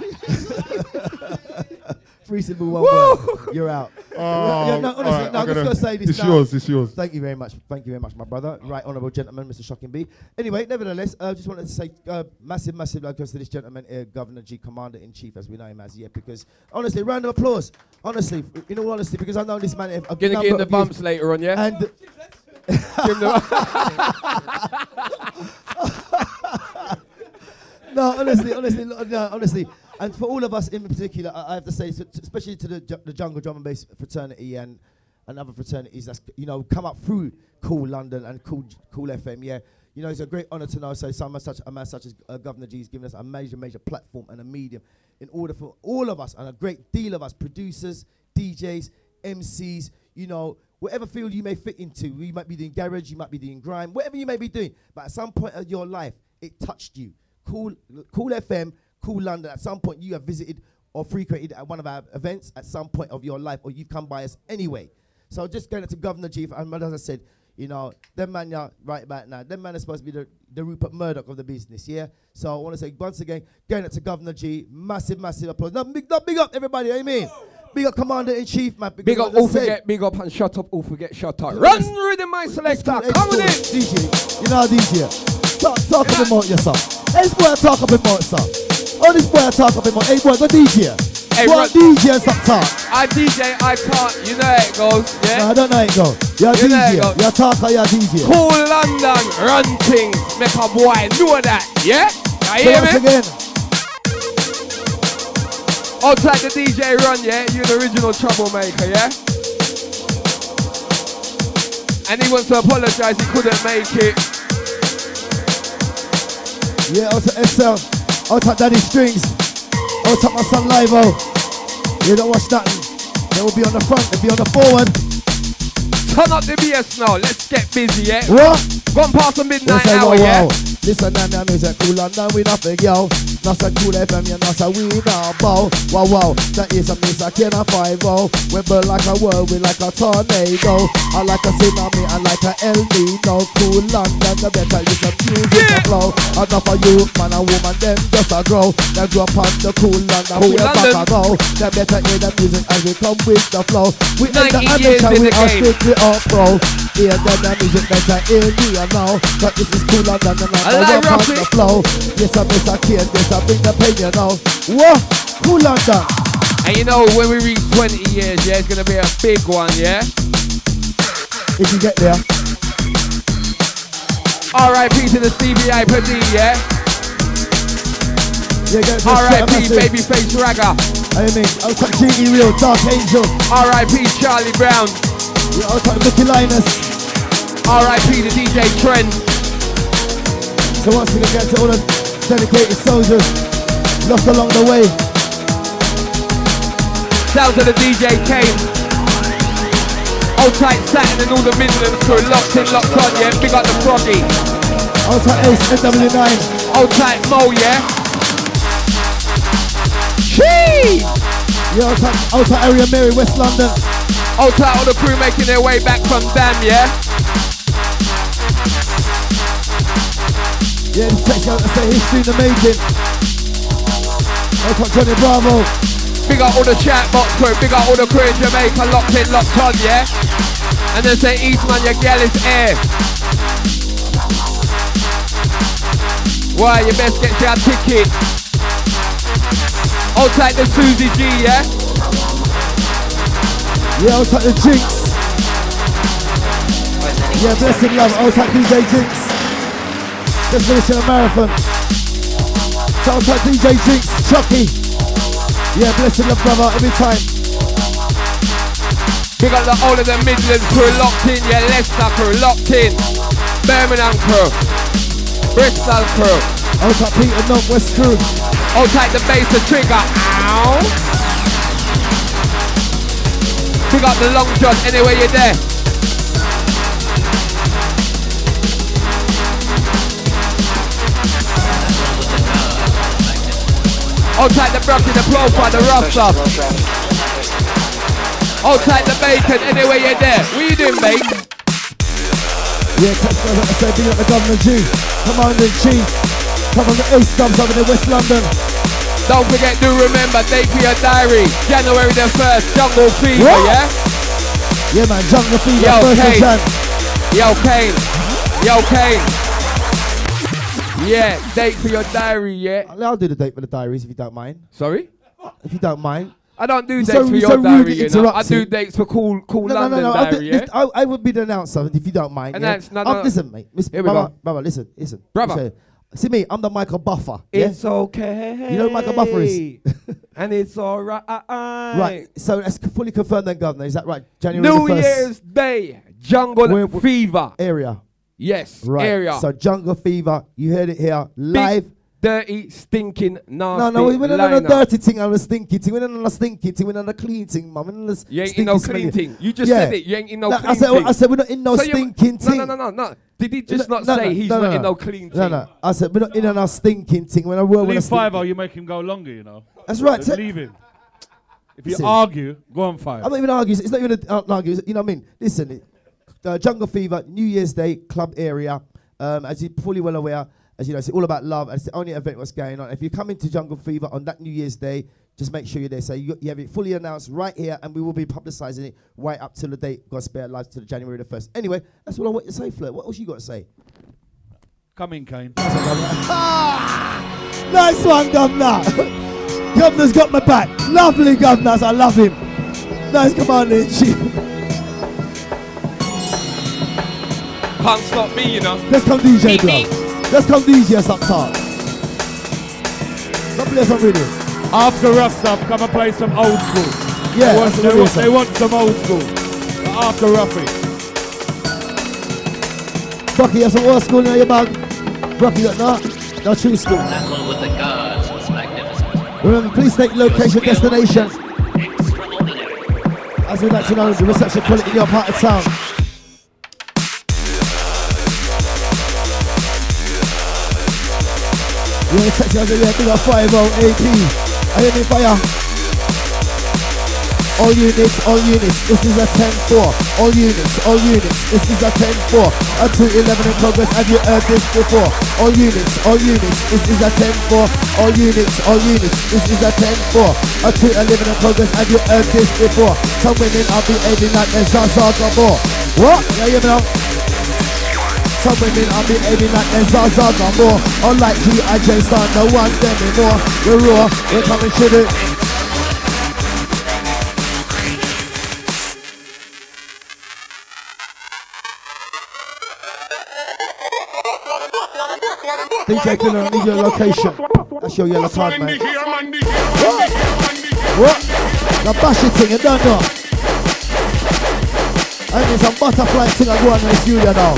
3 syllables, 1 word. You're out. Oh, no, honestly, I'm just going to say this. It's yours. Thank you very much, my brother. Right, honourable gentleman, Mr. Shocking B. Anyway, nevertheless, I just wanted to say massive thanks to this gentleman, Governor G, Commander-in-Chief, as we know him as, yeah, because, honestly, round of applause. Honestly, in all honesty, because I know this man... I'm going to get in the bumps later on, yeah? And... No, honestly. And for all of us in particular, I have to say, especially to the Jungle Drum and Bass fraternity and other fraternities that's, come up through Cool London and Cool FM, yeah. It's a great honour to know, so a man such as Governor G has given us a major platform and a medium in order for all of us, and a great deal of us, producers, DJs, MCs, whatever field you may fit into. You might be doing garage, you might be doing grime, whatever you may be doing, but at some point of your life, it touched you. Cool FM, Cool London, at some point you have visited or frequented at one of our events at some point of your life, or you've come by us anyway. So just going to Governor G, and as I said, you know, them man are right about now. Them man are supposed to be the Rupert Murdoch of the business, yeah? So I want to say once again, going to Governor G, massive applause. Now, big up everybody, amen. Big up Commander-in-Chief, man. Big up, all forget, big up and shut up, all forget, shut up. Run rhythm, my selector, come on in. DJ, you know DJ. Talk up about yourself. Hey, this boy talk up about yourself. Oh, this boy talk up about, hey boy, go DJ. Hey, what DJ and stop talk? I DJ, I can't, you know how it goes, yeah? No, I don't know how it goes. You're You know DJ, it goes. you're talker, you're DJ. Cool London, run things, make a boy know that, yeah? You So hear once me? again, Outside the DJ run, yeah? You're the original troublemaker, yeah? And he wants to apologize, he couldn't make it. yeah, out to SL, out to Daddy Strings, out to my son Livo. You don't watch nothing. They will be on the front, they'll be on the forward. Turn up the BS now, let's get busy, yeah? What? Gone past the midnight Yes, I hour, know, yeah? wow. Listen, now music cool and now we not big, yo. Not so cool FM, you not so we now bow. Wow, that is a miss, I can't 5-0. We burn like a whirlwind, like a tornado. I like a tsunami, I like a El Nino. Cool London, the better listen music to flow. Enough for you, man and woman, them just a grow. They grow up on the cool London, Cool we back London. a go. They better hear the music as we come with the flow. We 90 enter years amateur, in we the are game. strictly up pro. Hear the music better in here now. But this is cool London, and I I like rock on Rocky. the flow. Yes, I miss a kid, yes, I bring the pain, you know. What? Cool London. And you know, when we reach 20 years, yeah, it's gonna be a big one, yeah? If you get there. R.I.P. to the CBI per D, yeah? Yeah, get R.I.P. Babyface Ragga. I mean, I'll touch GE Real, Dark Angel. R.I.P. Charlie Brown. Yeah, I'll touch Mickey Linus. R.I.P. to DJ Trent. So once again, get to all the dedicated soldiers lost along the way. Down to the DJ Kane. Old tight Saturn and all the Midlands crew locked in, locked on, yeah? Big up the Froggy. I'll touch Ace, NW9. Old tight Mo, yeah? Chee! Yeah, I'll touch Area Mary, West London. Old tight all the crew making their way back from Dam, yeah? Yeah, this section, I say history in the making. I'll touch Johnny Bravo. Big up all the chat box crew, big up all the crew in Jamaica, locked in, locked on, yeah? And then say, Eastman, your gal is air. Why, you best get your ticket. Hold tight the Susie G, yeah? Yeah, I'll touch the Jinx. Yeah, blessing love, I'll touch DJ Jinx. Let's finish in a marathon. So I'll touch DJ Jinx, Chucky. Yeah, blessing love, brother, every time. Big up the all of the Midlands crew locked in, yeah, Leicester crew locked in. Birmingham crew. Bristol crew. I'll touch Peter Northwest crew. Hold tight the bass, the trigger. Ow. Big up the Long John, anyway you're there. Hold tight the Brocky, the profile, the rough stuff. Hold tight the bacon, anyway you're there. What you doing, mate? Yeah, touch like I said, big up the Governor G. Commander-in-Chief. Come on the Ace Dubs over in West London. Don't forget to remember, date for your diary. January the 1st, Jungle Fever, What? yeah? Yeah, man, Jungle Fever, Yo, 1st of Kane. Jan. Yo, Kane. Yo, Kane. Yeah, date for your diary, yeah? I'll do the date for the diaries if you don't mind. Sorry? If you don't mind. I don't do You're dates so- for you're your so diary, rudely you know? I do interrupted. dates for Cool London No. diary, yeah? I would be the announcer if you don't mind. Announce, yeah? no. Listen, mate. Here we brother, go. brother, listen. Brother. Listen. See me, I'm the Michael Buffer. Yeah? It's okay. You know who Michael Buffer is? And it's alright. Right, so let's fully confirm then, Governor. Is that right? January New the 1st Year's Day, Jungle We're- Fever. area. Yes, Right. area. So Jungle Fever, you heard it here, live. Big, dirty, stinking, nasty No, we're not on a lineup. dirty thing, on a stinky thing. We're not on a stinky thing. We're not on a clean thing, man. We're not on a You ain't stinky in no smelly- clean thing. You just Yeah. said it. You ain't in no No, clean I thing. said we're not in no So you- stinking thing. No. Did he just not say he's not in no clean thing? No. I said we're not in on our stinking thing. When I roll with a Leave stinking. 5-0, you make him go longer, you know. That's right. Leave him. If you argue, go on 5. I'm not even arguing. It's not even an argue. You know what I mean? Listen, Jungle Fever, New Year's Day, club area. As you're fully well aware, as you know, it's all about love. It's the only event what's going on. If you come into Jungle Fever on that New Year's Day, just make sure you're there. So you have it fully announced right here, and we will be publicising it right up till the date. God spare life to the January the 1st. Anyway, that's what I want to say, Flirt. What else you got to say? Come in, Kane. Nice one, Governor. Governor's got my back. Lovely Governors, I love him. Nice commander in chief. Can't stop me, you know. Let's come DJ, bro. Let's come DJ us up top. Let's play some rhythm. After rough stuff, come and play some old school. Yeah, they want some old school. After roughie. Rocky, you have some old school in your bag. Rocky, no true school. That one with the guards was magnificent. Remember, please state location, destination. As we'd like to know, the reception quality in your part of town. You're going to text us, yeah, big up 50 AP. I hear me fire. All units, this is a 10-4. All units, this is a 10-4. A 211 in progress, have you heard this before? All units, this is a 10-4. All units, this is a 10-4. A 211 in progress, have you heard this before? Some women are behaving like they're Zaza Gabor. What? Yeah, you know. Some women are behaving like they're Zaza Gabor. Unlike G.I. Jane Star, no one anymore. We're raw, we're coming to it. DJ Killer, I need your location. That's your yellow card, man. What? The bashy thing, you don't know. I need some butterfly thing I go on in the studio now.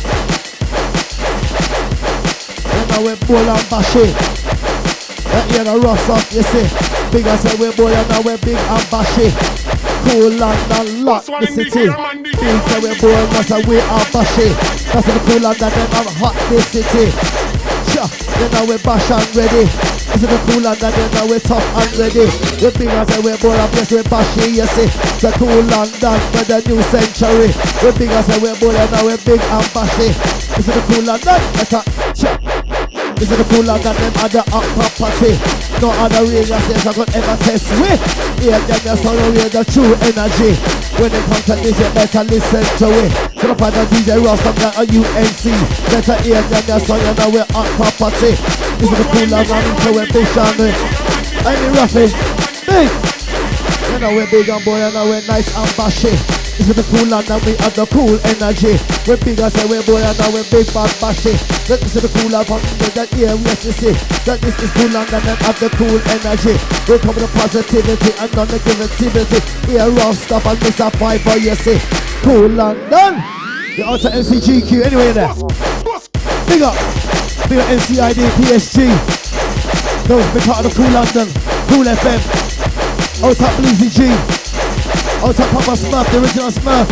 And now we're bull and bashy. That here the rust off, you see. Big as we're bull and now we're big and bashy. Cool and lock the city. Big as we're bull and now we are bashy. That's the cool and then I'm hot this city. Then now we're bash and ready. This is the cool London, then now we're tough and ready. We're big as we're bull and yes, we're bashy, you see. The cool London for the new century. We're big as we're bull and now we're big and bashy. This is the cool London, that's a chop. This is the cool London, them other up property. No other radio station could ever test with. Yeah, then you're so real, the true energy. When it comes to this, you better listen to it. So the father DJ Ross, I'm got a UNC. Better hear than your son, you know we're on property. This is the cool and running to we're big on it. I mean roughly, big. You know we're big and boy, you know we're nice and bashy. This is the cool and we have the cool energy. We're big as we're boy, you know we're big bad bashy. This is the cool and from that ear, yes you see. That this is cool and them have the cool energy. We come with the positivity and non-negativity. Here rough stuff and this a fiber, you see. Cool London. The outer MCGQ, anyway there. Big up NCID, PSG. Those been part of the Cool London, Cool FM. Out top Bleezy G. Out top Papa Smurf, the original Smurf.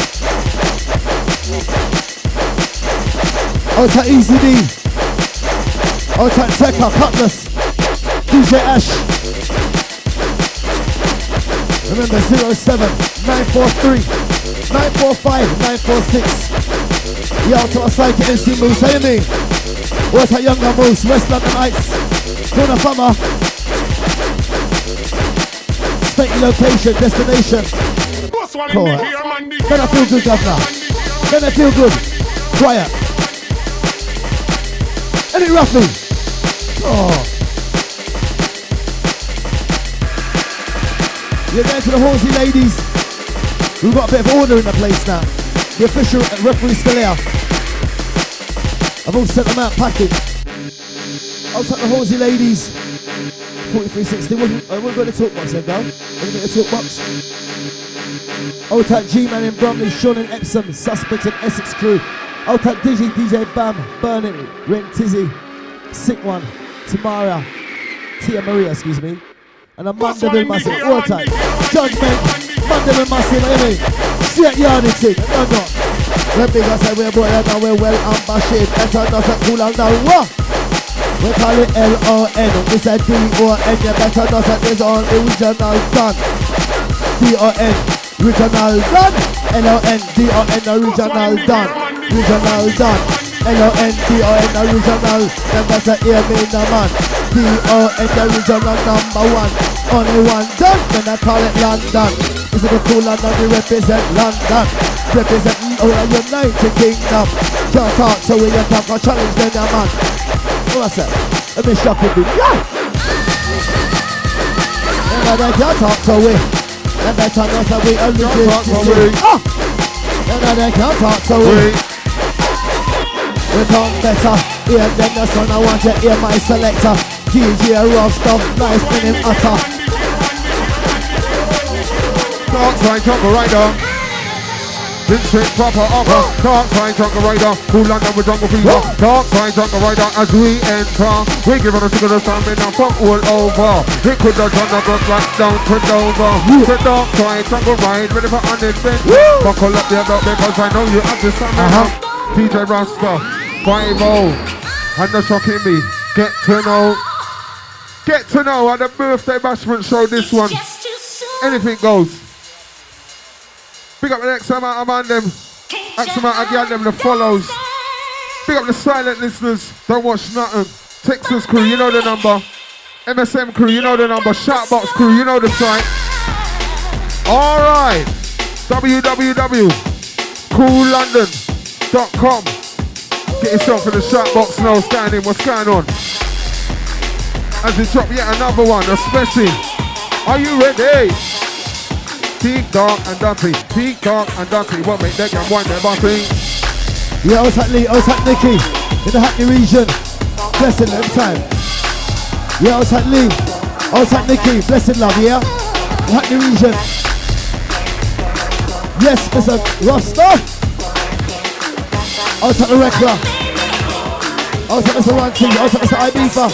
Out top Easy D. Out top Tekka, Cutlass. DJ Ash. Remember 07 943 945 946. Yo, to a psychic MC Moose, how you mean? What's that younger Moose? West London Heights. Corner Farmer. State location, destination. Cool. Can I feel good, Governor? Can I feel good? Quiet. Any roughly? Oh. You're going to the Horsey ladies. We've got a bit of order in the place now. The official referee's still here. I've all sent them out packing. I'll take the Horsey ladies. 4360. We'll go to the talk box then, go. We'll go to the talk box. I'll take G-Man in Bromley, Sean and Epsom, Suspect and Essex crew. I'll take DJ Bam, Burn It, Ren Tizzy, Sick One, Tamara, Tia Maria, excuse me. And a Mandeville Massive, all time. Judgment, Mandeville Massive, anyway. Straight yardie thing, no. We're big as we're boy, and now we're well ambashed. Better not a cool and now what? We call it L-O-N, we said D-O-N. You better not a this on the original gun. L-O-N-D-O-N, original done. L-O-N-D-O-N, original done. Original done. L-O-N-D-O-N, original. Never say hear me no man. D-O-N, original number one. Only one done, then I call it London. Is it the cool London? We represent London. Representing all the United Kingdom. Can't talk so we can talk, challenge them, yeah, man. What I say? Let me shock you, yeah! And they can't talk so we. And they tell us that we are legit. And they can't talk so we. We come better. Hear them the son, I want to hear my selector. DJ rough stuff, nice spinning utter. Dark side jungle rider. Vincent proper offer. Dark side jungle rider. Cool London with jungle fever. Dark side jungle rider as we enter. We give on a sugar stamina and funk all over. It could have done a good like down to Dover. The dark side jungle ride. Ready for unadventure. Buckle up your belt because I know you have the stamina. DJ Rasta 5-0. And the shocking me. Get to know at the birthday bashment show this one. Anything goes. Big up the next amount of man them. X amount of gang them the follows. Big up the silent listeners. Don't watch nothing. Texas crew, you know the number. MSM crew, you know the number. Shoutbox crew, you know the site. Alright. www.coollondon.com. Get yourself in the Shoutbox now. Standing. What's going on? As we drop yet another one, especially. Are you ready? Peacock and Dumpy. Peacock and Dumpy. What make that can wind their body? Yeah, what's that Lee? What's that Nicky? In the Hackney region. Blessing them time. Yeah, what's that Lee? What's that Nicky? Blessing love, yeah? The Hackney region. Yes, Mr. Rasta. What's that the Wreckler? What's that Mr. Ranty? What's that Mr. Ibiza?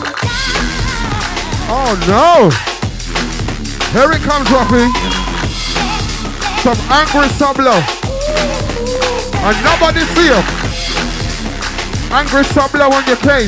Oh no! Here it comes, Ruffy. Some angry sublo. And nobody see you. Angry sublo on your case.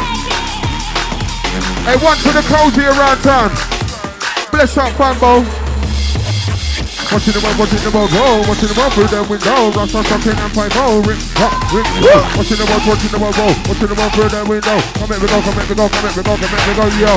Hey, one to the cozy around town. Bless up, Fambo. Watching the world roll, watching the world through the window. Rasta something and 5-0. Watching the world roll, watching the world through the window. Come here we go, yo.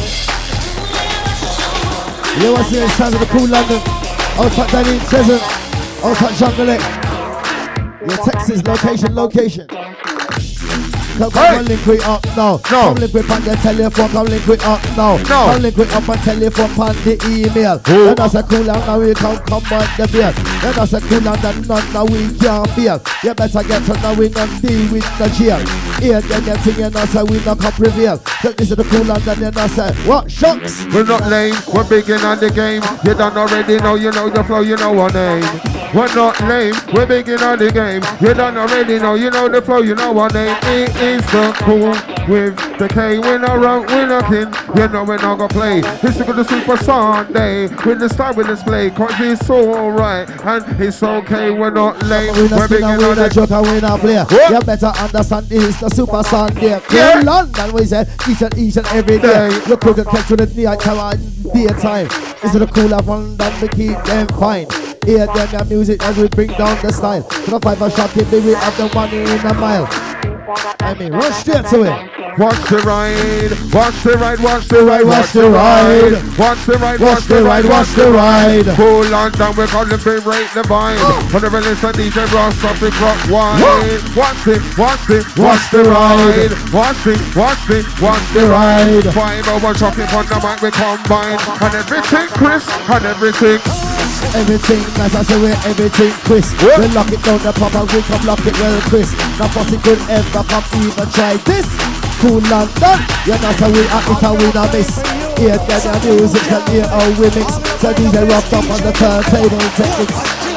You want to see the sound of the cool London? Outside Danny Chesant, outside Jungle. Your Texas location. Come link it up now. Come link it on the telephone. Come link it up now. Come link it up on telephone, on the email. Then I say cool and now we come on the beer. Then I say cool and then none now we can't feel. You better get to now we not deal with the jail. Here then you think you know say we not come prevail. This is the cool and then you know say what shucks. We're not lame, we're biggin' on the game. You done already know, you know the flow, you know our name. We're not lame, we're biggin' on the game. You done already know, you know the flow, you know our name. It is the cool with the K. We're not wrong, we're not kin. You know we're not gonna play. It's the good Super Sunday with the style with display. Cause it's alright and it's okay. We're not lame, we're biggin' on the joke and we not play. You better understand this is the Super Sunday. Yeah. In London we say each and every day. You couldn't catch with the night time and daytime. This is the cooler one that we keep them fine. Hear them your music as we bring down the style. To the 5 shot in we have the money in a mile. I mean, run straight to it. Watch the ride, watch the ride, watch the ride, Watch the ride. watch the ride, Watch the ride, watch the ride. Cool London, we're calling free rate the vine. On the release of DJ Ross of the clock wide. Watch the ride. Watch the ride. 5-0 chopping on the mic, we combine. And everything crisp, and everything. Everything, as I say, we're everything crisp. We lock it down the pop and we come lock it well crisp. Now pussy could ever come even try this. Cool London, you know so we act it and we not miss. Hear the music and hear how we mix. So DJ rocked up on the turntable techniques.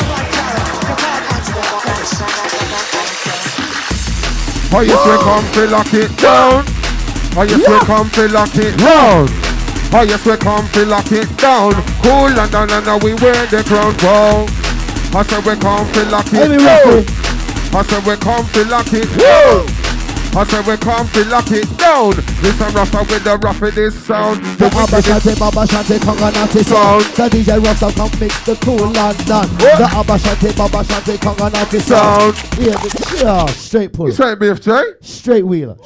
Oh yes, we come to lock it down. Oh yes, we come to lock it down. Oh yes, we come to lock it down. Cool London and now we wear the crown. Whoa. I said we come to lock it down. I said we come to lock it down. I I said we come to lock it down. Listen Rasta with the roughest sound. The Abba Shanti, Conga Natty sound. The DJ Rasta come mix the cool London. The Abba Shanti, Conga Natty sound. Yeah, straight pull. You say BFJ? Straight wheeler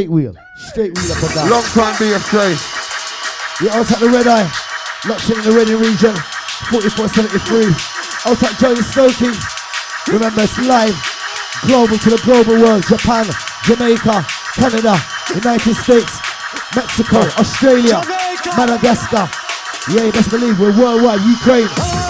for that. Long time BFJ. You're outside the red eye. Locked in the Reading region. 4473. Outside Johnny Stokey. Remember it's live. Global to the global world. Japan, Jamaica, Canada, United States, Mexico, Australia, Madagascar. Yeah, you best believe we're worldwide. Ukraine.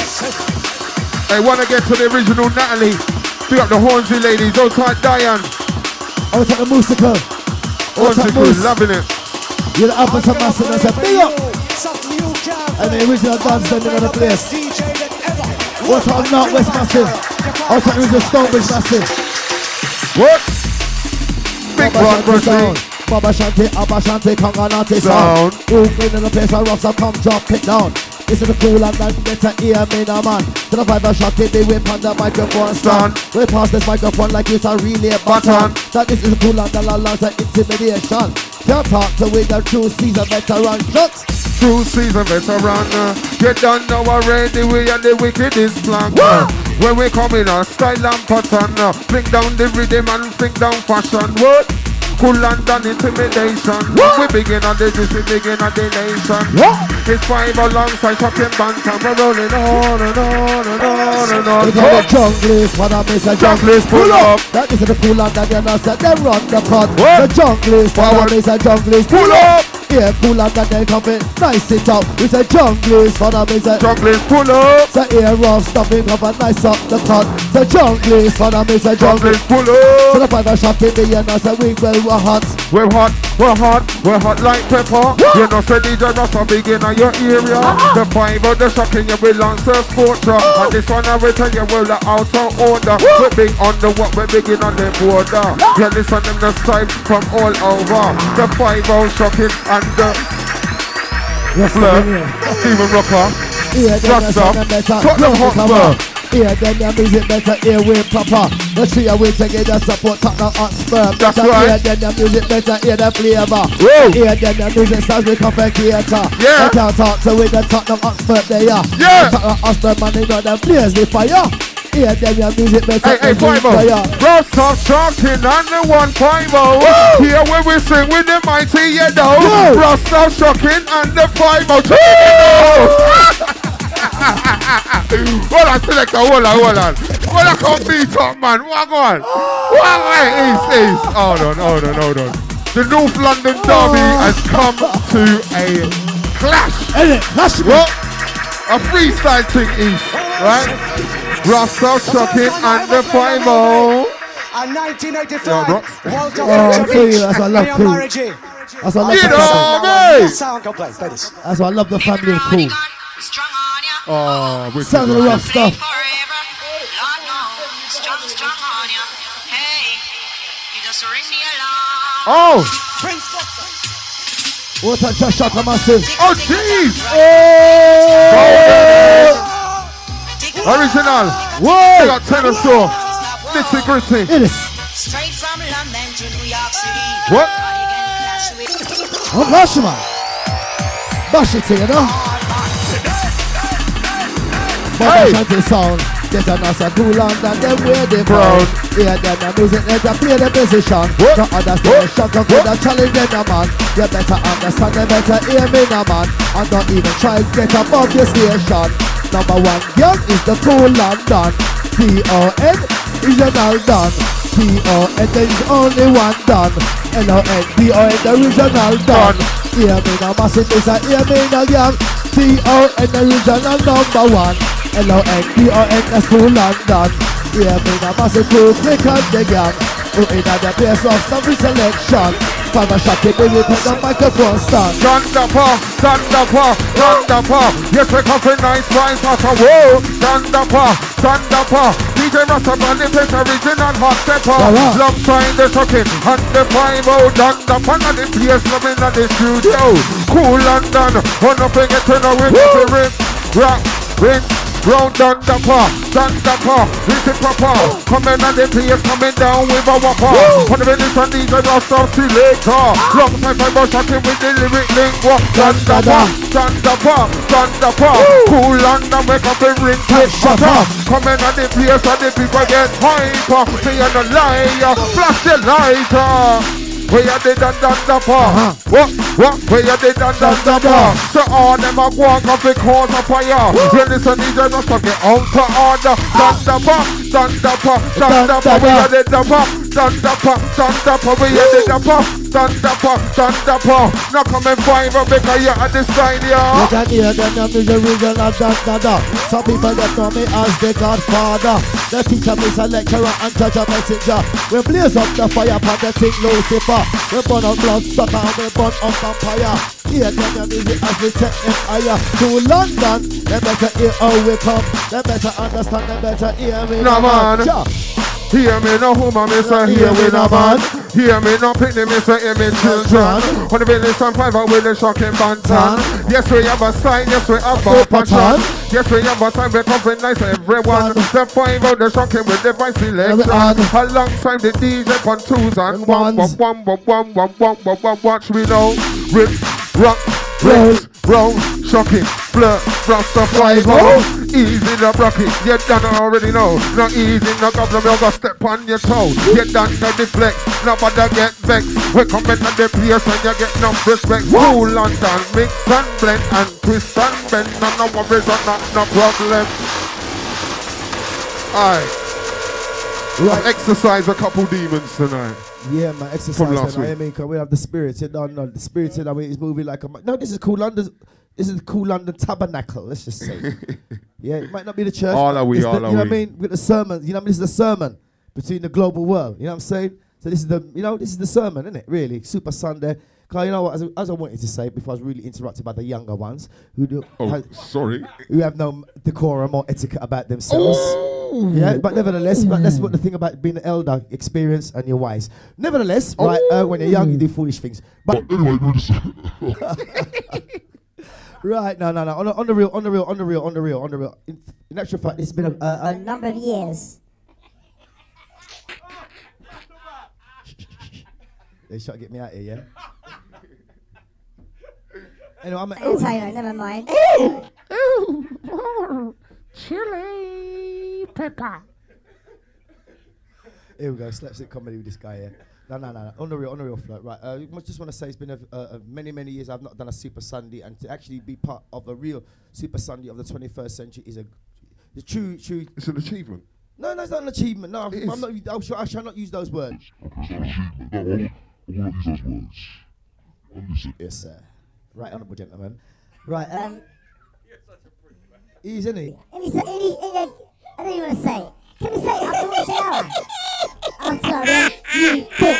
They wanna get to the original Natalie. Pick up the Hornsey ladies. Outside Diane. Outside the Musical. Hornsey crew, loving it. You're the up and some massive. I said, big up. And the original dance standing on the place. What's up, Northwest Massive? Outside the original Stonebridge Massive. What? Big rock sound. Baba Shanti, Abba Shanti, Conga Natty sound. Who clean in the place where rocks have come, drop it down. This is the cool and nice, better hear me now, man. To the vibe shot, they whip on the microphone stand. We pass this microphone like it's a relay button. That this is the cool and the lot of intimidation. Can't talk to with the true season veteran shots. True season veteran. You don't know already we are the wickedest plan. When we come in a style and pattern. Fling down the rhythm and fling down fashion. What? Cool London intimidation. We begin on this, we begin on the nation. It's 5 alongside fucking bantam. We're rolling on and on and on and on. We call the junglist, what I miss a junglist pull up. That is the cool London, they're not set, they run the pot. The junglist, what I miss a junglist pull up. Yeah, cool London, they come in, nice it up. It's a junglist, what I miss a junglist pull up. The air off, stopping up and nice up the cut. The junglist, what I miss a junglist pull up. So the five shot in the end, I said we well hot. We're hot like pepper. You know, say DJ Rasta begin on your area. The 5 of the shocking, you belong to Sport Truck. And this one I will tell you, well, the outer order. We're big on the what, we're begin on the border. You listen them the style from all over. The 5 of shocking and the Flirt, Steven Rocker, Rasta, Tottenham Hotspur. Here, then your music better hear we proper. The three of we together support Tottenham Hotspur. That's right. Here, then your music better hear the flavor. Here, then your music sounds like a theater. Yeah. I can't talk to with the Tottenham Hotspur there. Yeah. Tottenham Hotspur man, they know them blaze the fire. Here, then your music better hey, 5-0. Rasta shocking and the 1-5-0. Here where we sing with the mighty Yedo. Rasta shocking and the 5-0. Hold on, selector, hold on. Hold on, come beat up, man. Walk on. East. Hold on. The North London Derby has come to a clash. What? A freestyle thing, East, right? Rasta shocking and the 5-0. And 1985, Walter that's what I love cool. That's what I love. You know me. Sound, go play this. That's why I love the family of cool. Oh, we sounds of the rough stuff. Oh! What a Josh Shaka massive. Oh, jeez! Oh. Original. Whoa! They got tenor saw. Nitty gritty. It is. Straight from London to New York City. What? Oh, gosh, man. Bash it, you know? Baba Shanti sound. There's a nice cool London, them wear the crown. Hear them the music, let them play the position. No understand the shock of the challenge in a man. You better understand, you better hear me now, man. And don't even try to get above your station. Number 1 girl is the cool London. T-O-N, regional done. T-O-N, there is only one done. L-O-N, T-O-N, the regional done. Hear me now, massive, is a hear me now, girl. T-O-N, the regional number 1. L-O-N-D-O-N, that's cool London. Hear me now, massive crew, click on the gang. Who in the place of some selection. Five shot, they bring it on the microphone stand. Thunderpaw. You take off a nice rise out of whoa. Thunderpaw. DJ Rasta Band, the place original hot stepper. Love sign the shocking and the 5-0. Thunderpaw and the place loving at the studio. Cool London, wanna forget to know with the rip. Rock, ring, round down the park, this is proper. Coming on the place, coming down with a whopper. On the release and DJ Rasta Selector. Long time I was shocking with the lyric lingua. Stand up, cool London, wake up and ring to shut up. Coming on the place and the people get hyper. Me and the liar, flash the lighter. Where you did and done the bar? What? Where you did and done the bar? So all them a walk up because of fire. You listen, DJ Rasta get out to order. Stand up, where you did the bar? Stand up, where you did the bar? Stand up, now come and find me because you're at this side, yeah. You can hear them, I'm the region of da. Some people that know me as the Godfather. The teacher, me a lecturer and judge a messenger. We blaze up the fire for the thing Lucifer. We burn up blood sucker and we burn up vampire. Hear them, your music as we take them higher. To London, they better hear how we come. They better understand, they better hear me. No man. Hear me no woman, me say hear me no man. Hear me no picnic, me say hear me children. On the village and private with the shocking bantan. Yes we have a sign, yes we have a pattern. Yes we have a sign, we come for nice everyone. Step 5 out the shocking with the vice selection. Alongside the DJ on 2s and 1. Watch me now. Rip, rock, roll, shocking, flirt, Rasta 5-0. Easy the rocket, you done already know. No easy, no problem, you gotta step on your toe. You done the deflect, nobody get vexed. We come in at the place and you get no respect. Cool London, mix and blend and twist and bend. No worries, no problem. Alright. Right. Exercise a couple demons tonight. Yeah, man, exercise from last tonight. week. I mean, cause we have the spirit. You don't know the spirit in the way it's moving like a. No, this is Cool London. This is the Cool London Tabernacle. Let's just say. Yeah, it might not be the church. All are we, you all know are we. what I mean? With the sermon, you know what I mean? This is the sermon between the global world. You know what I'm saying? So this is the, this is the sermon, isn't it? Really, Super Sunday. Cause you know what? As I wanted to say before, I was really interrupted by the younger ones who do. Sorry. Who have no decorum or etiquette about themselves. Yeah, but nevertheless, that's what the thing about being an elder, experience and you're wise. Nevertheless, right, when you're young, you do foolish things. But anyway, right, no. On the real. In actual fact, it's been a number of years. They try to get me out here, yeah. Anyway, I'll tell you, never mind. Chili pepper. Here we go, slapstick comedy with this guy here. No. On the real float, right. I just want to say it's been many years I've not done a Super Sunday, and to actually be part of a real Super Sunday of the 21st century is a true. It's an achievement. No, it's not an achievement. No, I shall not use those words. I won't use those words. Yes, sir. Right, honourable gentleman. Right, he's in he? I don't even want to say it. Can we say it after watching hour? I'm sorry, you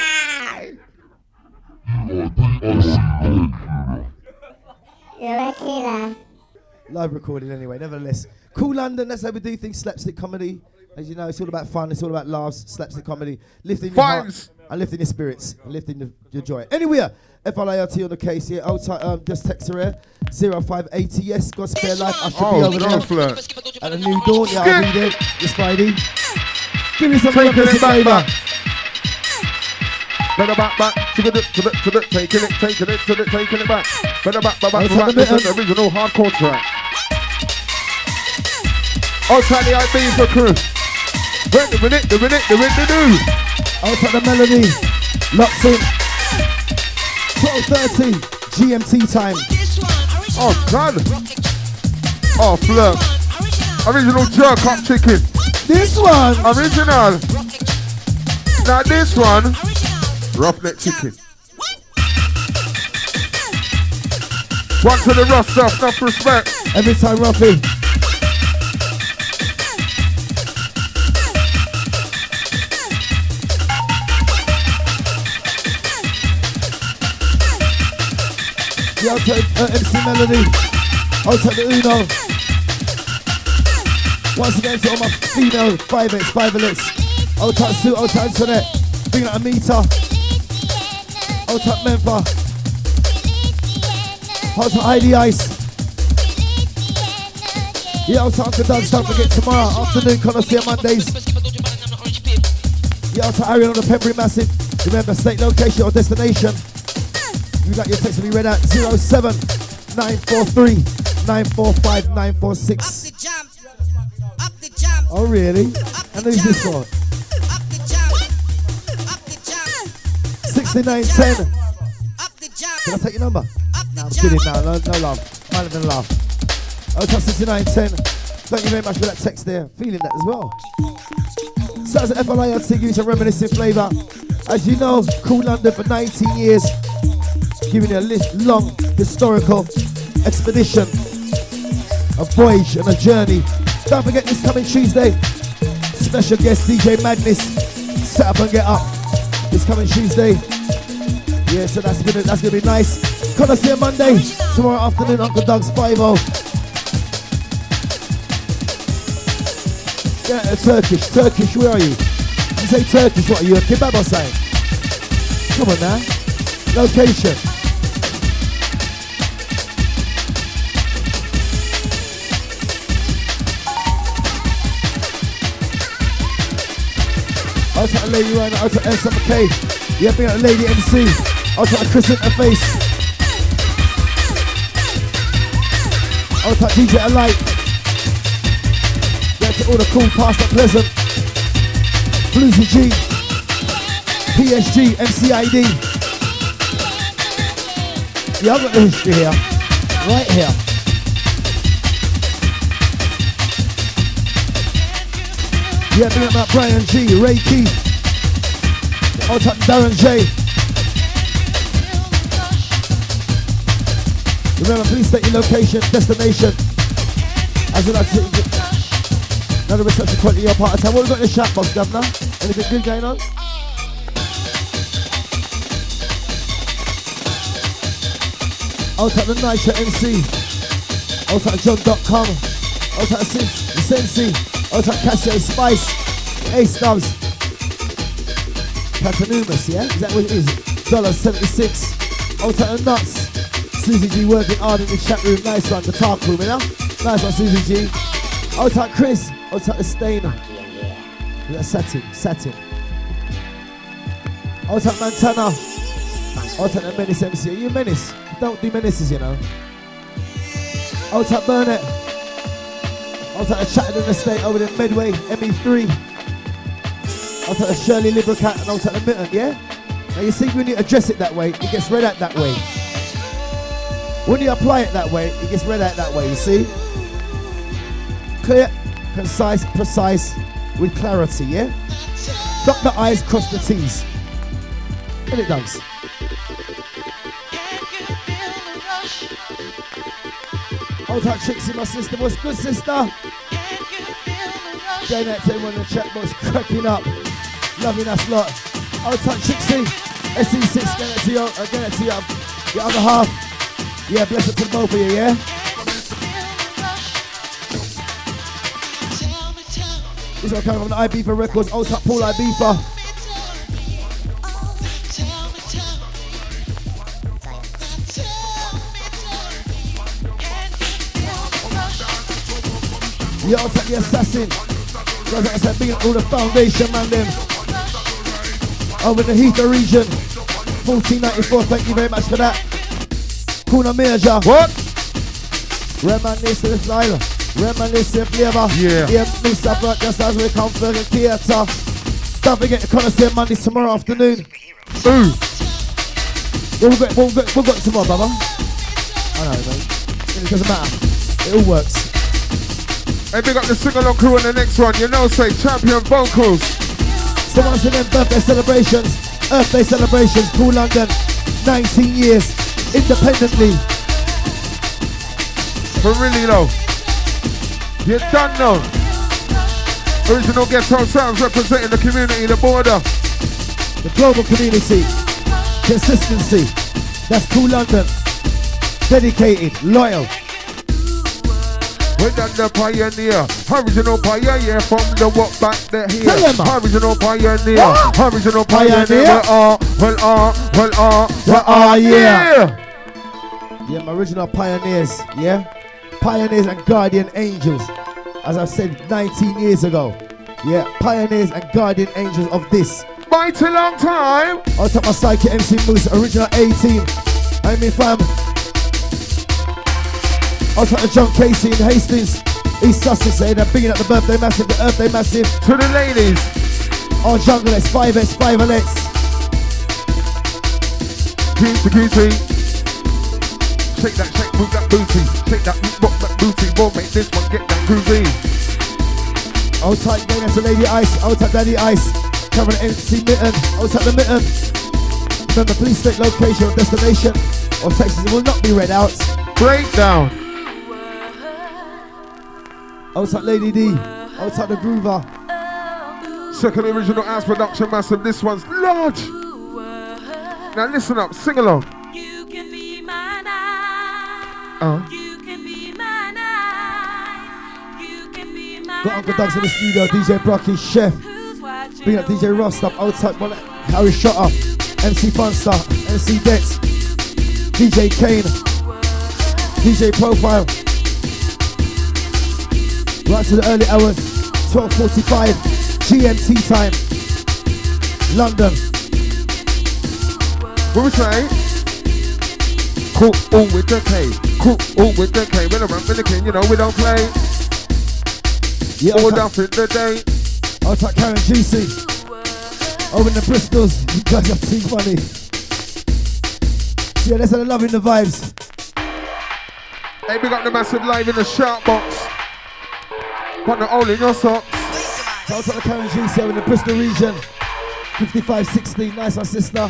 bitch. You're a killer. Live recording anyway, nevertheless. Cool London, that's how we do things, slapstick comedy. As you know, it's all about fun, it's all about laughs, slapstick comedy, lifting your heart and lifting your spirits, and lifting your joy. Anyway, FLIRT on the case here, just text her here, 0580, yes, got spare life, I should be over there. At a new dawn, yeah, I'll be there this Friday. Give me some taking it back. Better back, to the, taking it back. Better back, this is the original hardcore track. Outside the IB for crew. The minute do. Outside the melody, locks in. 12:30 GMT time. Oh, God. Oh, flirt. Original jerk up chicken. This one. Original. Now this one. Roughneck chicken. One to the rough stuff, enough respect. Every time, Ruffy. Yeah, I'll take MC Melody. I'll take the Uno. Once again to all my female 5X, 5Lets. I'll take Sue, I'll take Antoinette. Bring out a meter. I'll take Memphis. I'll take ID Ice. Yeah, out to Uncle Doug's, don't forget tomorrow afternoon, Coliseum Mondays. Yeah, out to Ariel on the Pembury Massive. Remember, state location or destination. You got your text to be read out 07 943 945 946. Oh, really? And who's this one? 6910. Can I take your number? No, I'm kidding now. No love. Might even laugh. Oh, top 6910. Thank you very much for that text there. Feeling that as well. So as an FLIRT, give you some reminiscent flavour. As you know, Cool London for 19 years. Giving you a long historical expedition, a voyage and a journey. Don't forget this coming Tuesday, special guest DJ Madness, set up and get up. This coming Tuesday. Yeah, so that's gonna be nice. Coliseum Monday, tomorrow afternoon, Uncle Doug's 5-0. Yeah, Turkish, where are you? You say Turkish, what are you, a kebab or something? Come on now. Location. I'll take a lady right now, I'll take SMK. Yeah, bring out a lady MC. I'll take a Chris in the face. I'll take DJ Alight. Yeah, to all the cool past and pleasant. Bluesy G. PSG, MCID. Yeah, I've got the history here. Right here. Yeah, bring up that Brian G, Ray Keith. I'll take Darren J. Remember, please state your location, destination. As well as another reception quality your part of time. What we got in the chat box, Governor? Anything good going on? I'll take the Nitro MC. I'll take John.com. I'll take the Sensi. I'll take Casio Spice. Ace Dubs. Platanumus, yeah? Is that what it is? $76. I'll take the Nuts. Susie G working hard in the chat room. Nice one. The talk room, you know? Nice one, Susie G. I'll take Chris. I'll take the Stainer. That's Satin. I'll take Montana. I'll take the Menace MC. Are you a menace? Don't do menaces, you know. I'll take Burnett. I'll take a Chatted in the State over in Medway, ME3. I'll take a Shirley Libercat and I'll take the Mitten, yeah? Now you see, when you address it that way, it gets read out that way. When you apply it that way, it gets read out that way, you see? Clear, concise, precise, with clarity, yeah? Dot the I's, cross the T's. And it does. Hold tight, Trixie, my sister. What's good, sister? Going out to everyone in the chat box, cracking up. Loving us lot. Hold tight, Trixie. SE6, get it to your other half. Yeah, bless it to both of you, yeah? This one coming from the Ibiza Records. Hold tight, Paul Ibiza. Yeah, I'll take the Assassin. Guys, like I said, big up all the foundation, man, them. Over in the Heather region. 1494, thank you very much for that. Kuna Major. What? Reminiscent style. Reminiscent flavor. Yeah. Yeah, Mr. Brock, just as we come for the theatre. Don't forget to Coliseum Monday tomorrow afternoon. Ooh. We've got tomorrow, brother. I know, mate. It doesn't matter. It all works. Hey, big up the sing-along crew on the next one. You know, say champion vocals. So once again, birthday celebrations, Earth Day celebrations, Cool London, 19 years, independently. For really though. You done now. Original Ghetto Sounds representing the community, the border. The global community. Consistency. That's Cool London. Dedicated, loyal. We're done the pioneer, original pioneer from the walk back there here. Original pioneer, original pioneer. Well, yeah. Yeah, my original pioneers, yeah. pioneers and guardian angels. As I said 19 years ago. Yeah, pioneers and guardian angels of this. Mighty long time. I'll take my psychic MC Moose, original 18. I mean fam. I'll take the John Casey in Hastings, East Sussex, saying they're bringing up the birthday massive, the Earth Day massive. To the ladies. Our Junglettes, 5S, 5Alettes. Cutie. Shake that, shake, move that booty. Shake that, rock that booty. Won't make this one get that groovy. I'll take again, that's the Lady Ice. I'll take Daddy Ice. Covering MC Mitten. I'll take the Mitten. Remember, please state location or destination or Texas. It will not be read out. Breakdown. I'll take Lady D. I'll take the Groover. Second original house production massive. This one's large. Now listen up, sing along. You can be my night. You can be my night. You can be my Got Uncle Doug's in the studio, DJ Brocky, Chef. Bring up DJ Ross up, outside one, Harry Shotter, MC Funstar, MC Dex, DJ Kane, DJ Profile. Right to the early hours, 12:45 GMT time, London. What we say? Cool, all with the K. Cool, all with the K. When I'm rapping the king, you know we don't play. Yeah, all up in the day. I'll take Karen GC. Over in the Bristols, you guys are too funny. Yeah, that's how they're loving the vibes. Hey, we got the massive live in the sharp box. Put the hole in your socks. So I'll take the Karen GC over in the Bristol region. 5560, nice my sister.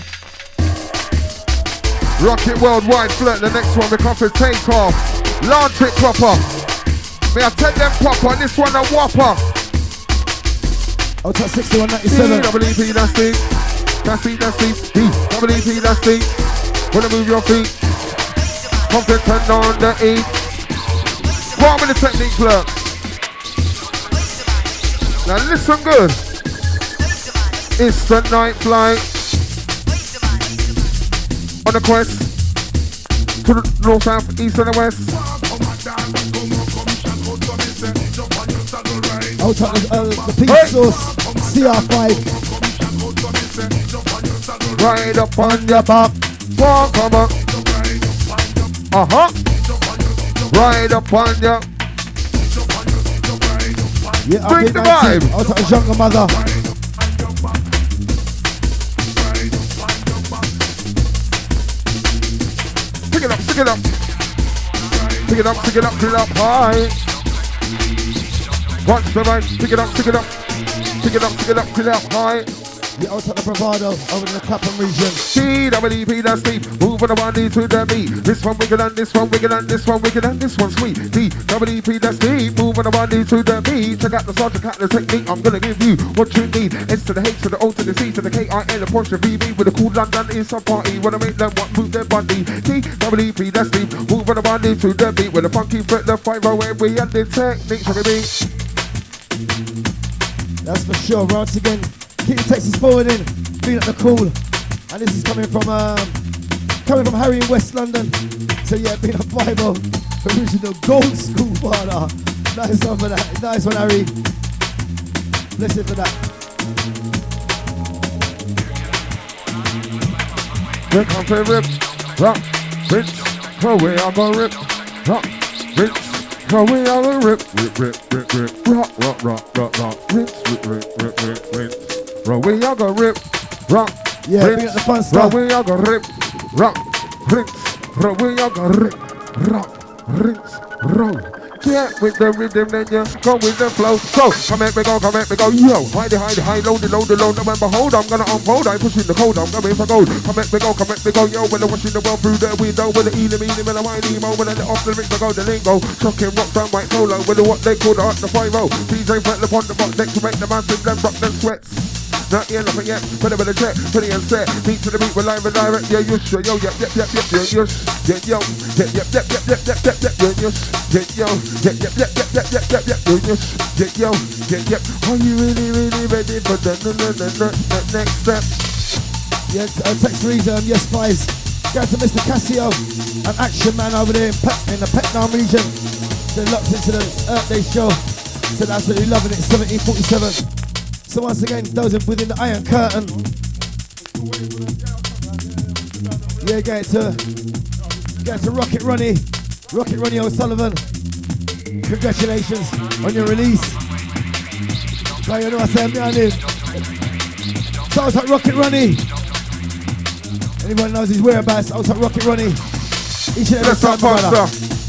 Rocket worldwide flirt, the next one we come for takeoff. Large trick proper. May I tell them proper, this one a whopper. I'll take 6197. DWP, that's the. That's the, that's the. DWP, that's the. Wanna move your feet. Come to turn on the E. What with the technique flirt? Now listen good. It's the night flight. On the quest. To the north, south, east and the west. I'll take the pink sauce, CR5. Right up on your back. Walk on up. Right up on your. Yeah, bring the vibe. I'll take a younger mother. Pick it up, pick it up. Pick it up, pick it up, pick it up high. Watch the right, pick it up, pick it up. Pick it up, pick it up, pick it up high. Yeah, I'll take the Bravado over in the Clapham region. DWP, that's deep. Moving the one to the beat. This one wicked and this one wicked and this one wicked and this one sweet. DWP, that's deep. Moving the one to the beat. Check out the sergeant cat, the technique. I'm gonna give you what you need. S to the H to the O to the C to the K-I-N, the Porsche VB with a cool London is a party. Wanna make them want move their body. DWP, that's deep. Moving the one to the beat with a funky fret, the 508. We and the technique. Check it be. That's for sure. Once again, keep the Texas forwarding, being at the cool. And this is coming from Harry in West London. So yeah, being a Bible, original gold school father. Nice one for that. Nice one, Harry. Bless it for that. Rip, I'm for rip, rock, rinse, away, I'm gonna rip, rock, rinse, away, I'm gonna rip, rip, rip, rip, rip, rock, rock, rock, rock, rock, rinse, rip, rip, rip, rip, rinse. Away, I'm gonna rip, rock, yeah, rinse, bring up the fun stuff. away, I'm gonna rip, rock, rinse, away, I'm gonna rip, rock, rinse, roll. Get with the rhythm, then you go with the flow. So, come at me go, yo. Hide, load, no man behold. I'm gonna unfold, I'm pushing the code, I'm going for gold. Come at me go, yo. When I'm watching the world through the window, with the meaning, when I whine emo, when I let off the mix, I go the lingo. Shocking rock down white solo, with the what they call the art, the 5-0. DJ Fret upon the box, next to make the massive, them rock, them sweats. Not here, nothing yet, whatever the check, pretty and set. Beat to the beat, we're live and direct, yeah, yo, yo, yep, yeah, yo, yeah, yo, yeah, yo, are you really ready for the next step? Yeah, text reason, yes, guys. Go to Mr. Casio, an action man over there in the Petnam region. They're locked into the Earth Day show. So they're absolutely loving it. 1747. So once again, those within the Iron Curtain. Yeah, get to Rocket Ronnie O'Sullivan. Congratulations on your release. So you know what I'm saying, so I was like Rocket Ronnie. Anyone knows his whereabouts? I was like Rocket Ronnie. Each and every time, brother.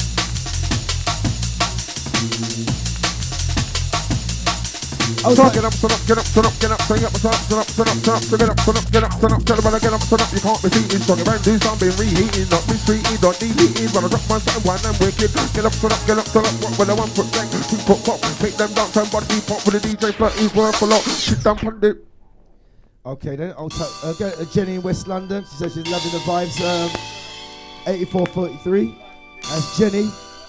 Get up, get up, get up, get up, get up, get up, get up, get up, get up, get up, get up, get up. You can't be beating, talking about do something reheating, not mistreating, not deleting. When I drop my side, one and wicked. Get up, get up, get up, get up. What with a 1 foot leg, 2 foot pop, make them dance and body pop with a DJ flirty worth a lot. Sit down on it. Okay then, I'll get Jenny in West London. She says she's loving the vibes. 8443. That's Jenny.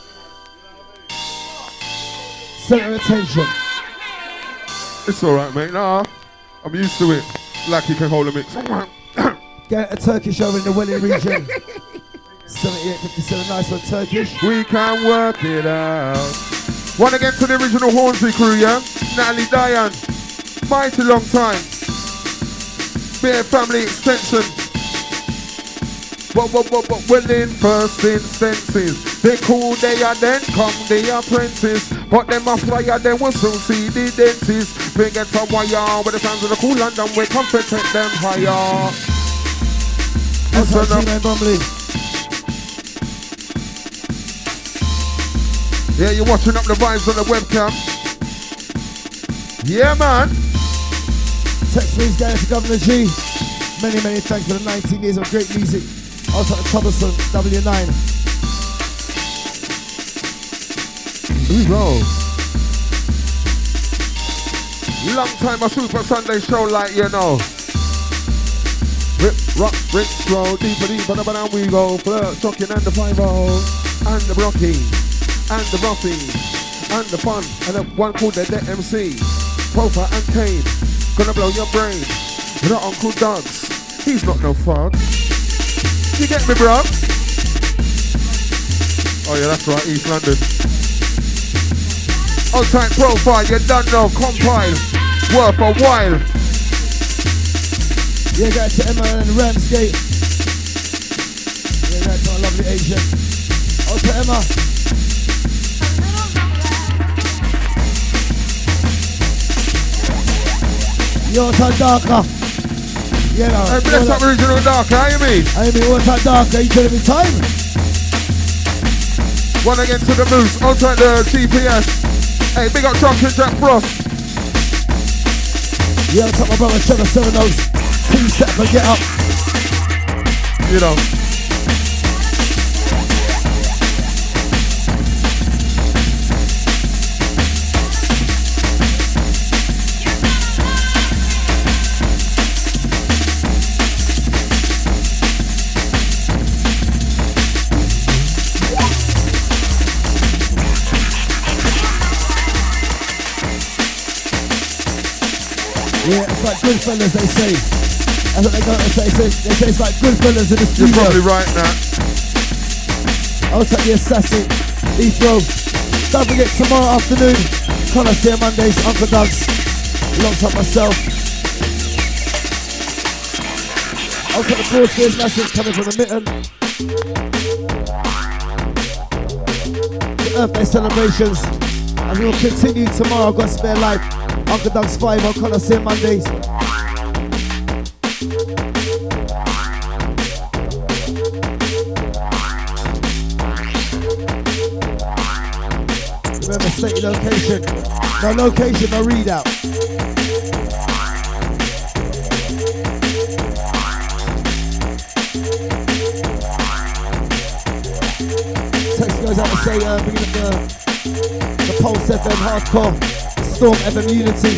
Centre attention. It's alright, mate. Nah, I'm used to it. Like you can hold a mix. Get a Turkish over in the Welling region. 7857, nice one, Turkish. We can work it out. One again to the original Hornsey crew, yeah? Natalie Diane. Mighty long time. Beer family extension. Well in first instances, they cool, they are then come the apprentice. But them a flyer, they will soon see the dentist. Bring it to wire, with the sounds of the cool London, we come to take them higher. Listen up. Yeah, you're watching up the vibes on the webcam. Yeah, man. Text please going to Governor G. Many thanks for the 19 years of great music. Also the Troublesome W9. We roll. Long time a Super Sunday show like you know. Rip, rock, rip, roll, deeper, and we go. Flirt, chucking and the 5-0, and the Rocky, and the Rocky, and the fun, and the one called the MC. Proper and Kane, gonna blow your brain. The Uncle Doug's, he's not no fug. You get me, bro? Oh yeah, that's right, East London. On-time profile, you done know, compile, worth a while. Yeah, guys, to Emma and Ramsgate. Yeah, guys, to our lovely Asian. Oh, to Emma. Yo, to Darker. Yeah, no. Hey, bless up original Darker, how you mean? I mean, what's that Darker? You telling me time? One again to the moose, outside the GPS. Hey, big up Drunken Jack Frost. Yeah, top my brother Trevor 7 O's. 2 step and get up. You know. Yeah, it's like Goodfellas, they say. That's what they got to say. They say it's like Goodfellas in the studio. You're probably right now. I'll take the assassin, Heathrow. Don't forget tomorrow afternoon, Coliseum Mondays, Uncle Doug's, alongside myself. I'll take the Broadstairs message coming from the Mitten. The Earth Day celebrations, and we will continue tomorrow. I've got spare life. Uncle Doug's 5 on Coliseum Mondays. Remember, state your location. No location, no readout. Text goes out to say, bringing up the Pulse FM Hardcore. Storm FM Unity.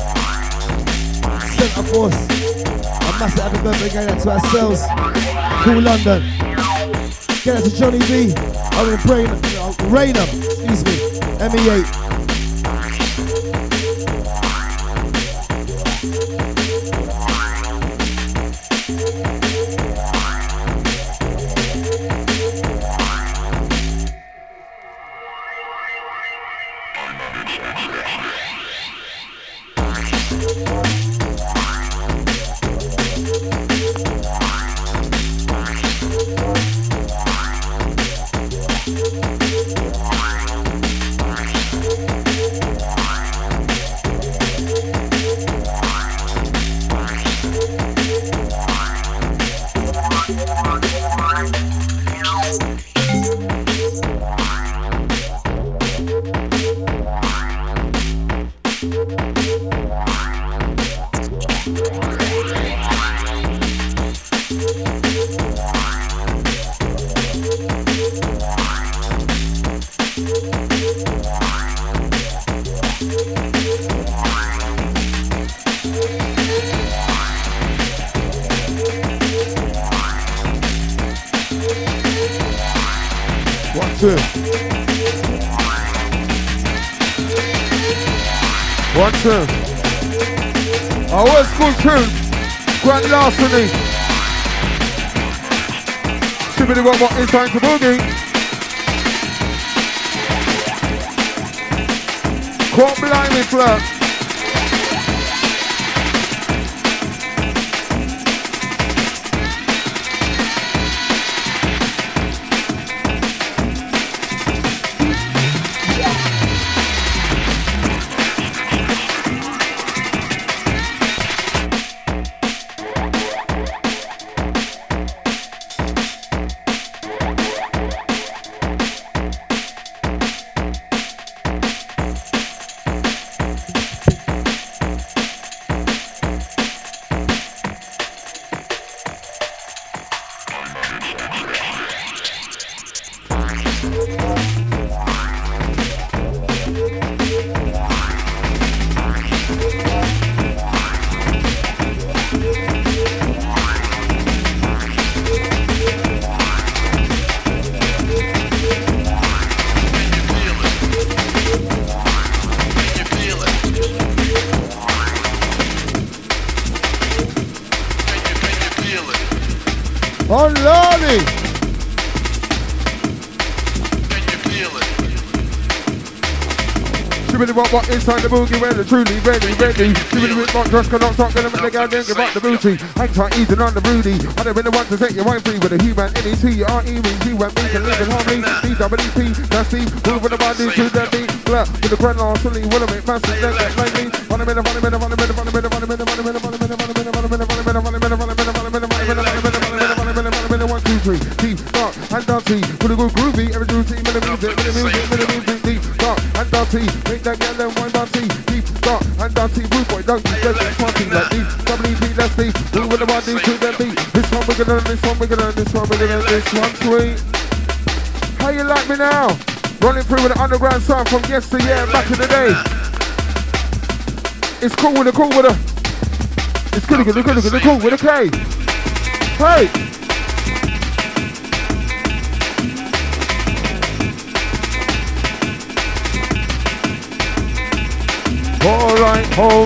Sent of course. A massive happy birthday going out to ourselves. Cool London. Get out to Johnny B. Over in Raynham. Excuse me. ME8. 2. 1, 2. Our old school tune. Grand Larceny. Shibbity what it's time to boogie. Caught blimey flirt. Oh, Lordy! Shibbity what inside the boogie where the truly ready. Shibbity with what just cannot stop, gonna make the guy then give up the booty. Hang tight, easing on the broody. I don't really want to take your wine free with a human N-E-T-R-E-V-G when we can live in harmony. D-W-P, that's the moving the body to the beat. Blur with the grand larceny, will make massive then get like me. On a minute. One, two, three, deep, dark, and dirty. With a good groovy, every routine, with the music, deep, dark, and dirty. Make that girl then wine bouncy, deep, dark, and dirty. Rude boy, don't you get that party like me. WP, let's see. Move with the body to the beat. This one we're gonna learn, this one we're gonna learn, this one we're gonna learn, this one sweet. How you like me now? Running through with the underground sound from yesteryear, back in the day. It's cool with a, it's cool with a K. Hey! Alright, home.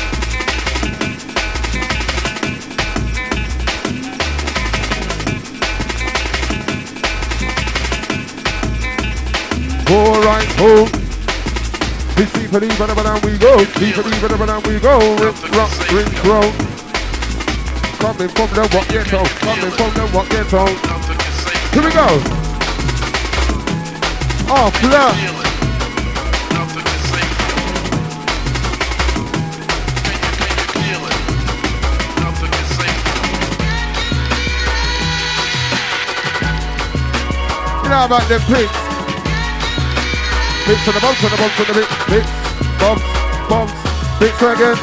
Alright, home. It's deeper, we go. Deeper, we go. Rock, ring, roll. Coming from the what ghetto. Here we go. Oh, blur. You know about them pigs? Bits on the bumps, bits, bumps, bits again.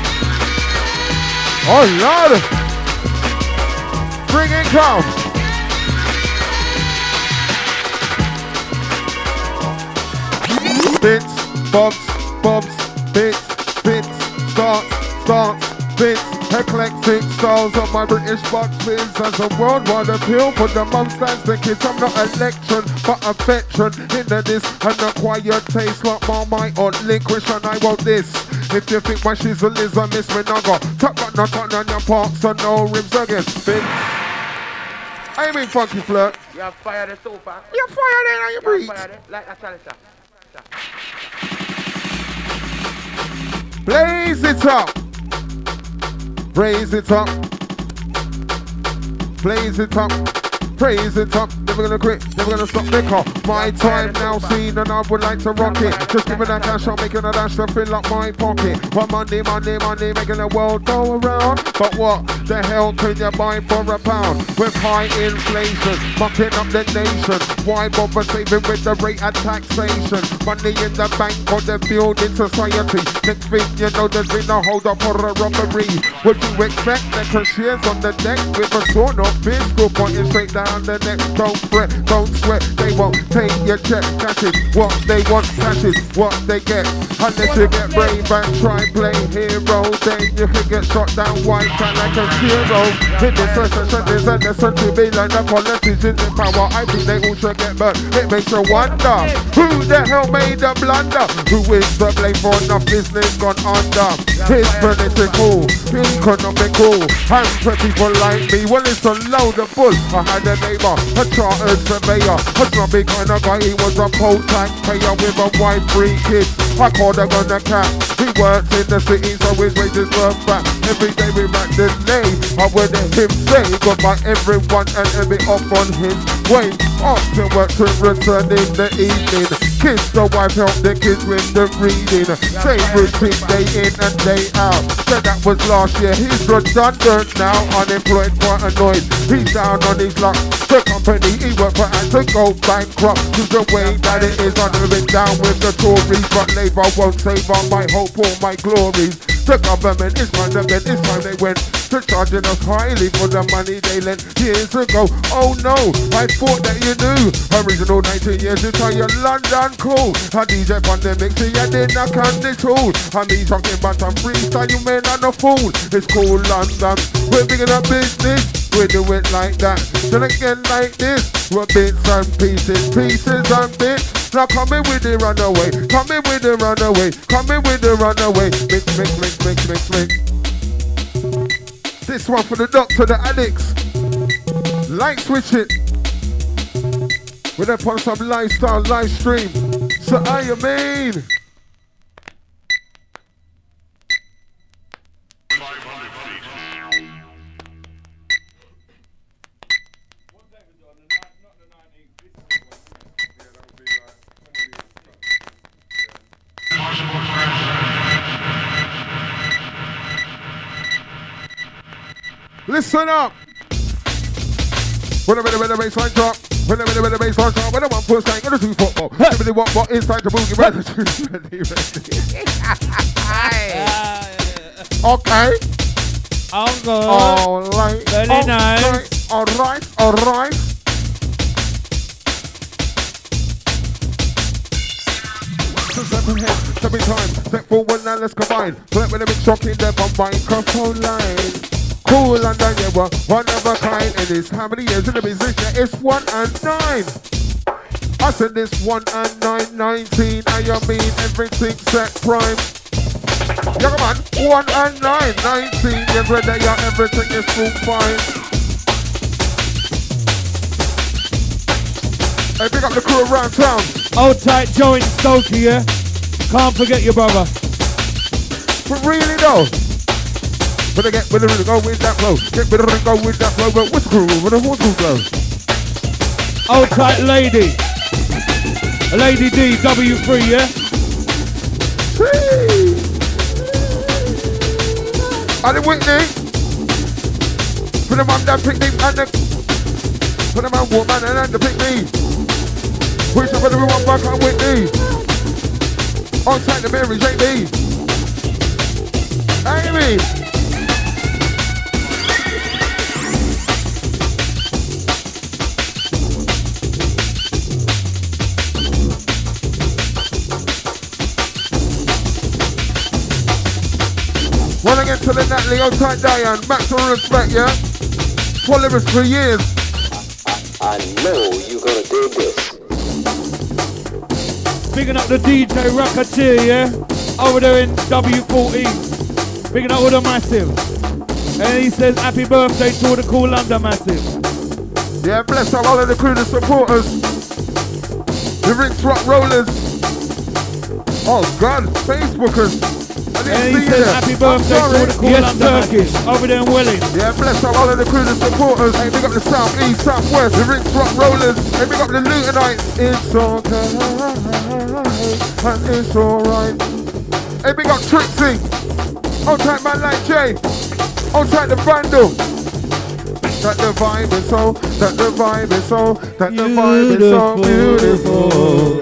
Oh Lord! Bring in come. Bits, bumps, bits, start, bits. Eclectic styles of my British boxes as a worldwide appeal for the mums and the kids. I'm not a lecturer, but a veteran in the this and acquired taste like Marmite or licorice, and I want this. If you think my shizzle is a miss, me naga. Top but not on your parks, so no ribs again. Bitch. I mean funky flirt. You have fired the sofa. You fired it on your breed. Like that salsa. Blaze it up. Raise it up. Blaze it up. Praise it up, never gonna quit, never gonna stop liquor. My time now seen and I would like to rock it. Just giving that cash, I'm making a dash to fill up my pocket. One money, making the world go around. But what the hell can you buy for a pound? With high inflation, fucking up the nation. Why bother saving with the rate of taxation? Money in the bank for the building society. Next thing you know, there's been a hold up or a robbery. Would you expect the cashiers on the deck with a sword or pistol pointing straight down the neck? Don't fret, don't sweat, they won't take your check. Cash is what they want, cash is what they get. Unless you get brave and try play hero, then you can get shot down white and like a Zero. In this session, there's a lesson to be learned. The politicians in power, I think they all should get burnt. It makes you wonder, who the hell made the blunder? Who is to blame for enough business gone under? It's political, economical, and for people like me. Well, it's a load of bull. I had a neighbor, a chartered surveyor, a snobby kind of guy. He was a poll taxpayer with a wife, 3 kids. I called him on the cat. He worked in the city, so his wages were fat. Every day we ran the day, I would hear him say goodbye everyone and every off on his way. Off to work to return in the evening. Kiss the wife, help the kids with the reading. Same routine day in and day out. Said that was last year, he's redundant now. Unemployed, quite annoyed. He's down on his luck. The company he worked for had to go bankrupt. To the way that it is, under it down with the Tories. But Labour won't save on my hope or my glories. The government is condemned, it's time they went to charging us highly for the money they lent years ago. Oh no, I thought that you knew. Original 19 years to try your London cool. A DJ pandemic, see I did not can the tool. I mean talking about some freestyle, you may not a fool. It's cool London, we're big in a business. We do it like that, then again like this. We're bits and pieces, pieces and bits. Now come in with the runaway, come in with the runaway, come in with the runaway. Mix, mix, mix, mix, mix, mix. This one for the doctor, the addicts. Like switch it. We're up on some lifestyle live stream. So how you mean? Listen up. When the baseline drop, when the baseline drop, when the 1 foot stank, when the 2 foot ball, everybody what inside the boogie, ready. Okay. I'm good. Alright. Very nice. Alright. Every time, step forward now, let's combine. Flip with a big shocking there on microphone line. Cool and done, yeah, well, one of a kind. And it's how many years in the business? Yeah, it's 1 and 9. I said this 1 and 9, 19. And you mean everything set prime. Yeah, come on, 1 and 9, 19. Every day, yeah, everything is full fine. Hey, pick up the crew around town. Old tight Joe in Stokey, yeah? Can't forget your brother. But really though, better get with the go with that flow. Get with the go with that flow. But what's the crew? Where the horse go? Old tight lady. Lady D, W3, yeah? And the Whitney. For the man that picked him and the for the man woman and the pick me. Push up for everyone back on Whitney. On tight the Mary JB. Amy. Wanna get to the Natalie, old tight Diane, maximum respect, yeah? Followers for years. I know you're gonna dig this. Bigging up the DJ Rocketeer, yeah? Over there in W14. Bigging up all the massive. And he says happy birthday to all the Cool London massive. Yeah, bless up all of the crew, the supporters. The Rinse Rock Rollers. Oh God, Facebookers. And he says happy birthday to all the Cool London Turkish over there in Welling. Yeah, bless up all of the crew, the supporters. Hey, big up the South East, South West, the Rinse Rock Rollers. Hey, big up the Lutonites. It's okay, and it's alright. Hey, big up Trixie. Old tight man like Jay. Old tight the Vandal. That the vibe is so, that the vibe is so, that the vibe is so beautiful.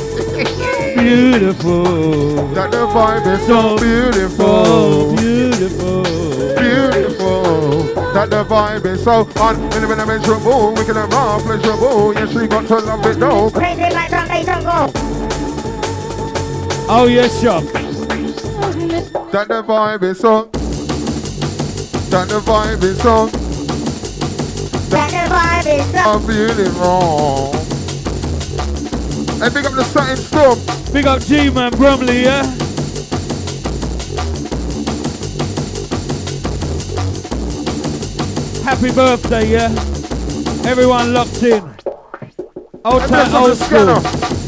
Beautiful. That the vibe is so beautiful. Beautiful. Beautiful. That the vibe is so unmeasurable. We can have more pleasurable. Yes, we got to love it though. Crazy like foundation go. Oh yes, shop. That the vibe is so. That the vibe is on. That the vibe is on. I'm feeling wrong. And big up the Satin Storm. Big up G-Man Brumley, yeah? Happy birthday, yeah? Everyone locked in. Old tight, old school.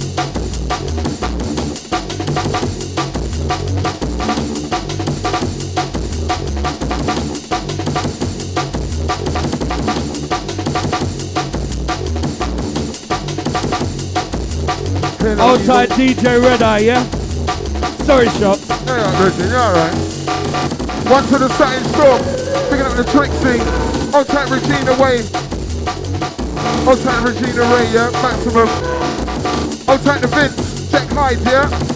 Old tight DJ Red Eye, yeah? Sorry, Shots. Yeah, Reggie, you're alright. One to the Satin Storm. Picking up the Trixie. Old tight Regina Wayne. Old tight Regina Ray, yeah? Maximum. Old tight the Vince. Jack Hyde, yeah?